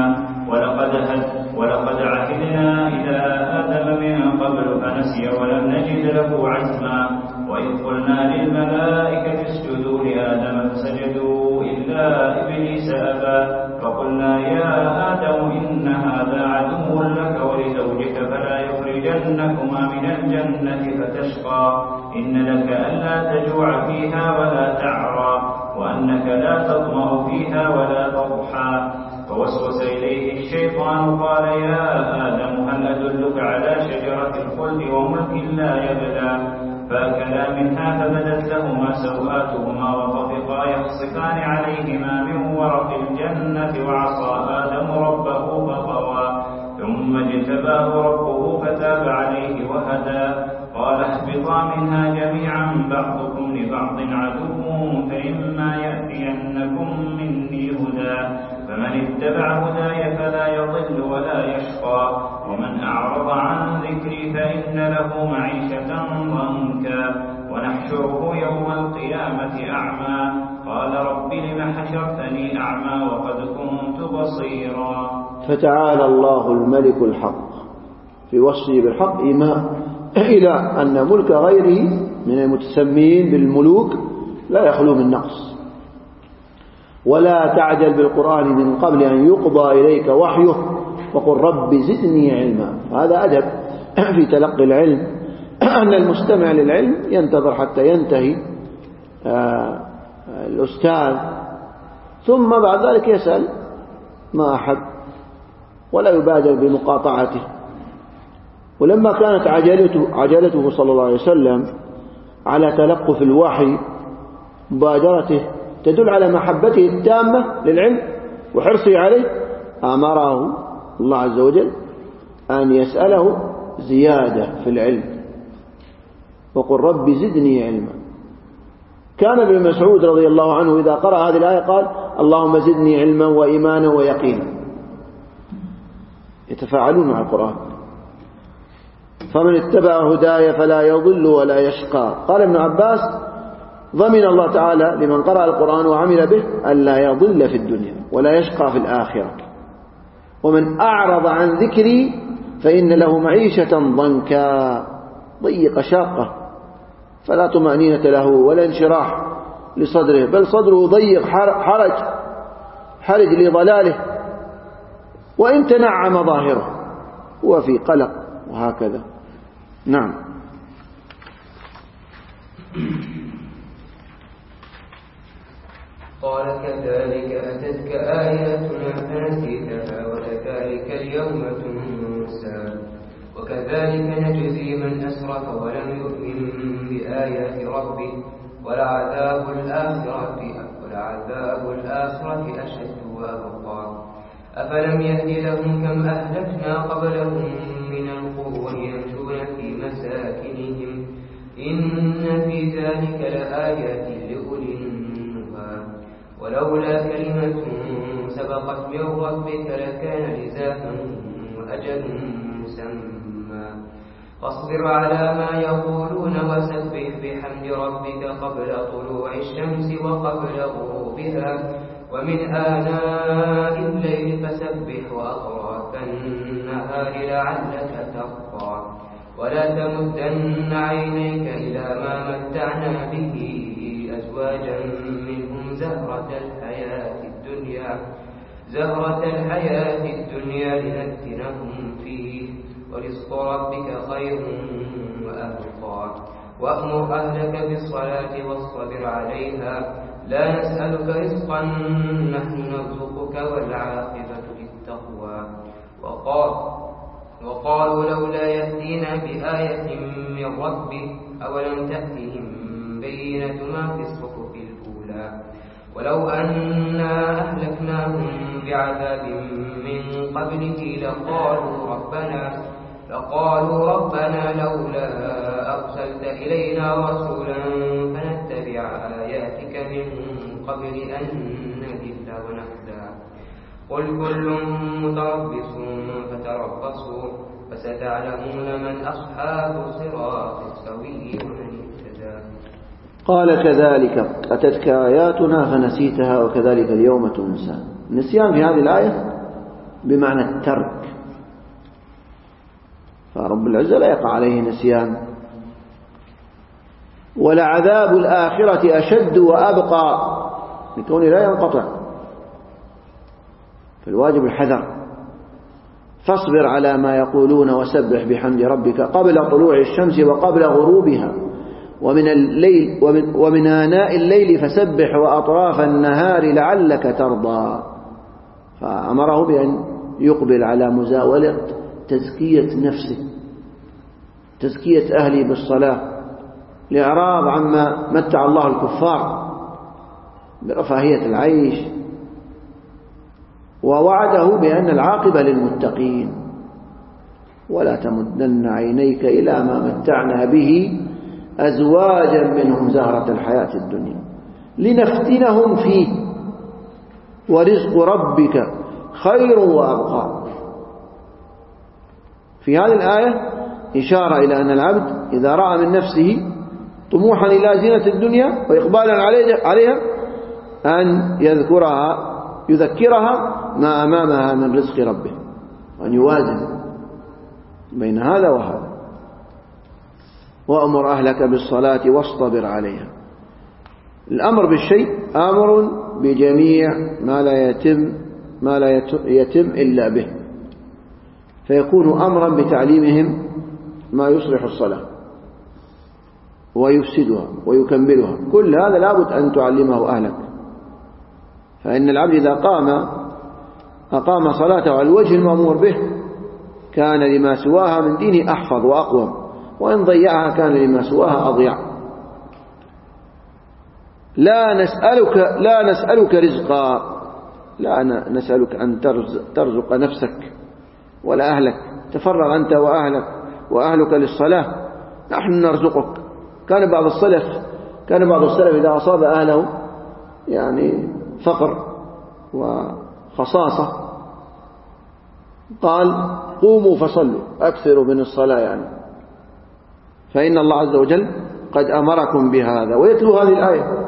ولقد, ولقد عهدنا إلى آدم من قبل فنسي ولم نجد له عزما وإذ قلنا للملائكة اسجدوا لآدم فسجدوا إلا إبليس أبى فقلنا يا آدم إن هذا عدو لك ولزوجك فلا يخرجنكما من الجنة فتشقى إن لك ألا تجوع فيها ولا تعرى وأنك لا تظمأ فيها ولا تضحى فوسوس إليه الشيطان قال يا آدم هل أدلك على شجرة الخلد وملك لا يبلى فأكلا منها فبدت لهما سوآتهما وطفقا يخصفان عليهما من ورق الجنة وعصى آدم ربه فغوى ثم اجتباه ربه فتاب عليه وهدى قال اهبطا منها جميعا بعضكم لبعض عدو فإما يأتينكم مني هدى فمن اتبع هداي فلا يضل ولا يشقى ومن أعرض عن ذكري فإن له معيشة ضنكا ونحشره يوم القيامة أعمى قال رب لم حشرتني أعمى وقد كنت بصيرا. فتعالى الله الملك الحق في وصفه بالحق إيمان إلى أن ملك غيره من المتسمين بالملوك لا يخلو من نقص. ولا تعجل بالقرآن من قبل أن يقضى إليك وحيه وقل رب زدني علما. هذا أدب في تلقي العلم أن المستمع للعلم ينتظر حتى ينتهي الأستاذ ثم بعد ذلك يسأل ما أحب ولا يبادر بمقاطعته. ولما كانت عجلته, عجلته صلى الله عليه وسلم على تلقف الوحي مبادرته تدل على محبته التامة للعلم وحرصه عليه أمره الله عز وجل أن يسأله زيادة في العلم وقل رب زدني علما. كان ابن مسعود رضي الله عنه إذا قرأ هذه الآية قال اللهم زدني علما وإيمانا ويقينا. يتفاعلون مع القرآن. فمن اتبع هداي فلا يضل ولا يشقى. قال ابن عباس ضمن الله تعالى لمن قرأ القرآن وعمل به ألا يضل في الدنيا ولا يشقى في الآخرة. ومن أعرض عن ذكري فإن له معيشة ضنكا ضيق شاقة فلا طمأنينة له ولا انشراح لصدره بل صدره ضيق حرج حرج لضلاله وإن تنعم ظاهره هو في قلق وهكذا. نعم. قال كذلك أتتك آياتنا فنسيتها وكذلك اليوم تنسى وكذلك نجزي من أسرف ولم يؤمن بآيات ربه ولعذاب الآخرة ولعذاب الآخرة أشد وأبقى. أفلم يهد لهم كم أهلكنا قبلهم من القرون يمشون في مساكنهم إن في ذلك لآيات لأولي النهى ولولا كلمة سبقت من ربك لكان لزاما وأجل مسمى. فاصبر على ما يقولون وسبح بحمد ربك قبل طلوع الشمس وقبل غروبها ومن آناء الليل فسبح وأطراف النهار لعلك ترضى. ولا تمدن عينيك إلى ما متعنا به أزواجا منهم زهرة الحياة الدنيا زهرة الحياة الدنيا لنفتنهم فيه ورزق ربك خير وأبقى. وأمر أهلك بالصلاة واصطبر عليها لا نسألك رزقا نحن نرزقك والعاقبة للتقوى. وقال وقالوا لولا يأتينا بآية من ربه أولم تأتهم بينة ما في الصحف الأولى ولو أنا أهلكناهم بعذاب من قبله لقالوا ربنا لقالوا ربنا لولا أرسلت إلينا رسولا فنتبع آياتك من قبل أن نذل ونخزى. قل كل متربص فتربصوا فستعلمون من أصحاب الصراط السوي ومن اهتدى. قال كذلك أتتك آياتنا فنسيتها وكذلك اليوم تنسى. النسيان في هذه الآية بمعنى الترك، فرب العزة لا يقع عليه نسيان. ولعذاب الآخرة أشد وأبقى لكونه لا ينقطع، فالواجب الحذر. فاصبر على ما يقولون وسبح بحمد ربك قبل طلوع الشمس وقبل غروبها ومن الليل ومن, ومن آناء الليل فسبح وأطراف النهار لعلك ترضى. فأمره بأن يقبل على مزاولة تزكية نفسه، تزكية أهله بالصلاة، الإعراض عما متع الله الكفار برفاهية العيش، ووعده بأن العاقبة للمتقين. ولا تمدن عينيك إلى ما متعنا به أزواجا منهم زهرة الحياة الدنيا لنفتنهم فيه ورزق ربك خير وأبقى. في هذه الآية إشارة إلى أن العبد إذا رأى من نفسه طموحا إلى زينة الدنيا وإقبالا عليها أن يذكرها يذكرها ما أمامها من رزق ربه، وأن يوازن بين هذا وهذا. وأمر أهلك بالصلاة واصطبر عليها. الأمر بالشيء أمر بجميع ما لا يتم ما لا يتم إلا به، فيكون أمرا بتعليمهم ما يصلح الصلاة ويفسدها ويكملها. كل هذا لابد أن تعلمه أهلك، فإن العبد إذا قام أقام صلاته على الوجه المأمور به كان لما سواها من دينه أحفظ وأقوم، وإن ضيعها كان لما سواها أضيع. لا نسألك لا نسألك رزقا، لا نسألك أن ترزق نفسك ولا أهلك، تفرغ أنت وأهلك وأهلك للصلاة، نحن نرزقك. كان بعض السلف كان بعض السلف إذا أصاب أهله يعني فقر وخصاصة قال قوموا فصلوا، أكثروا من الصلاة يعني، فإن الله عز وجل قد أمركم بهذا، ويتلو هذه الآية.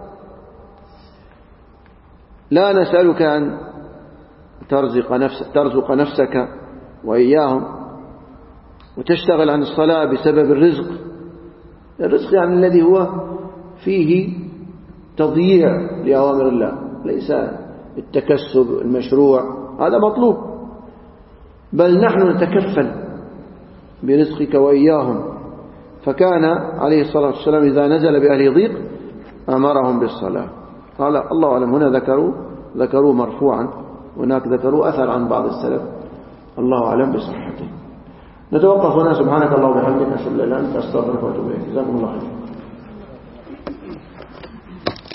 لا نسألك أن ترزق نفسك, ترزق نفسك وإياهم وتشتغل عن الصلاة بسبب الرزق. الرزق يعني الذي هو فيه تضييع لأوامر الله، ليس التكسب المشروع، هذا مطلوب، بل نحن نتكفل برزقك وإياهم. فكان عليه الصلاة والسلام إذا نزل بأهله ضيق أمرهم بالصلاة. قال الله أعلم، هنا ذكروا ذكروا مرفوعا، هناك ذكروا أثر عن بعض السلف، الله أعلم بصحته. نتوقف هنا. سبحانك اللهم وبحمدك أشهد أن لا إله إلا أنت أستغفرك وأتوب إليك. جزاكم الله خير.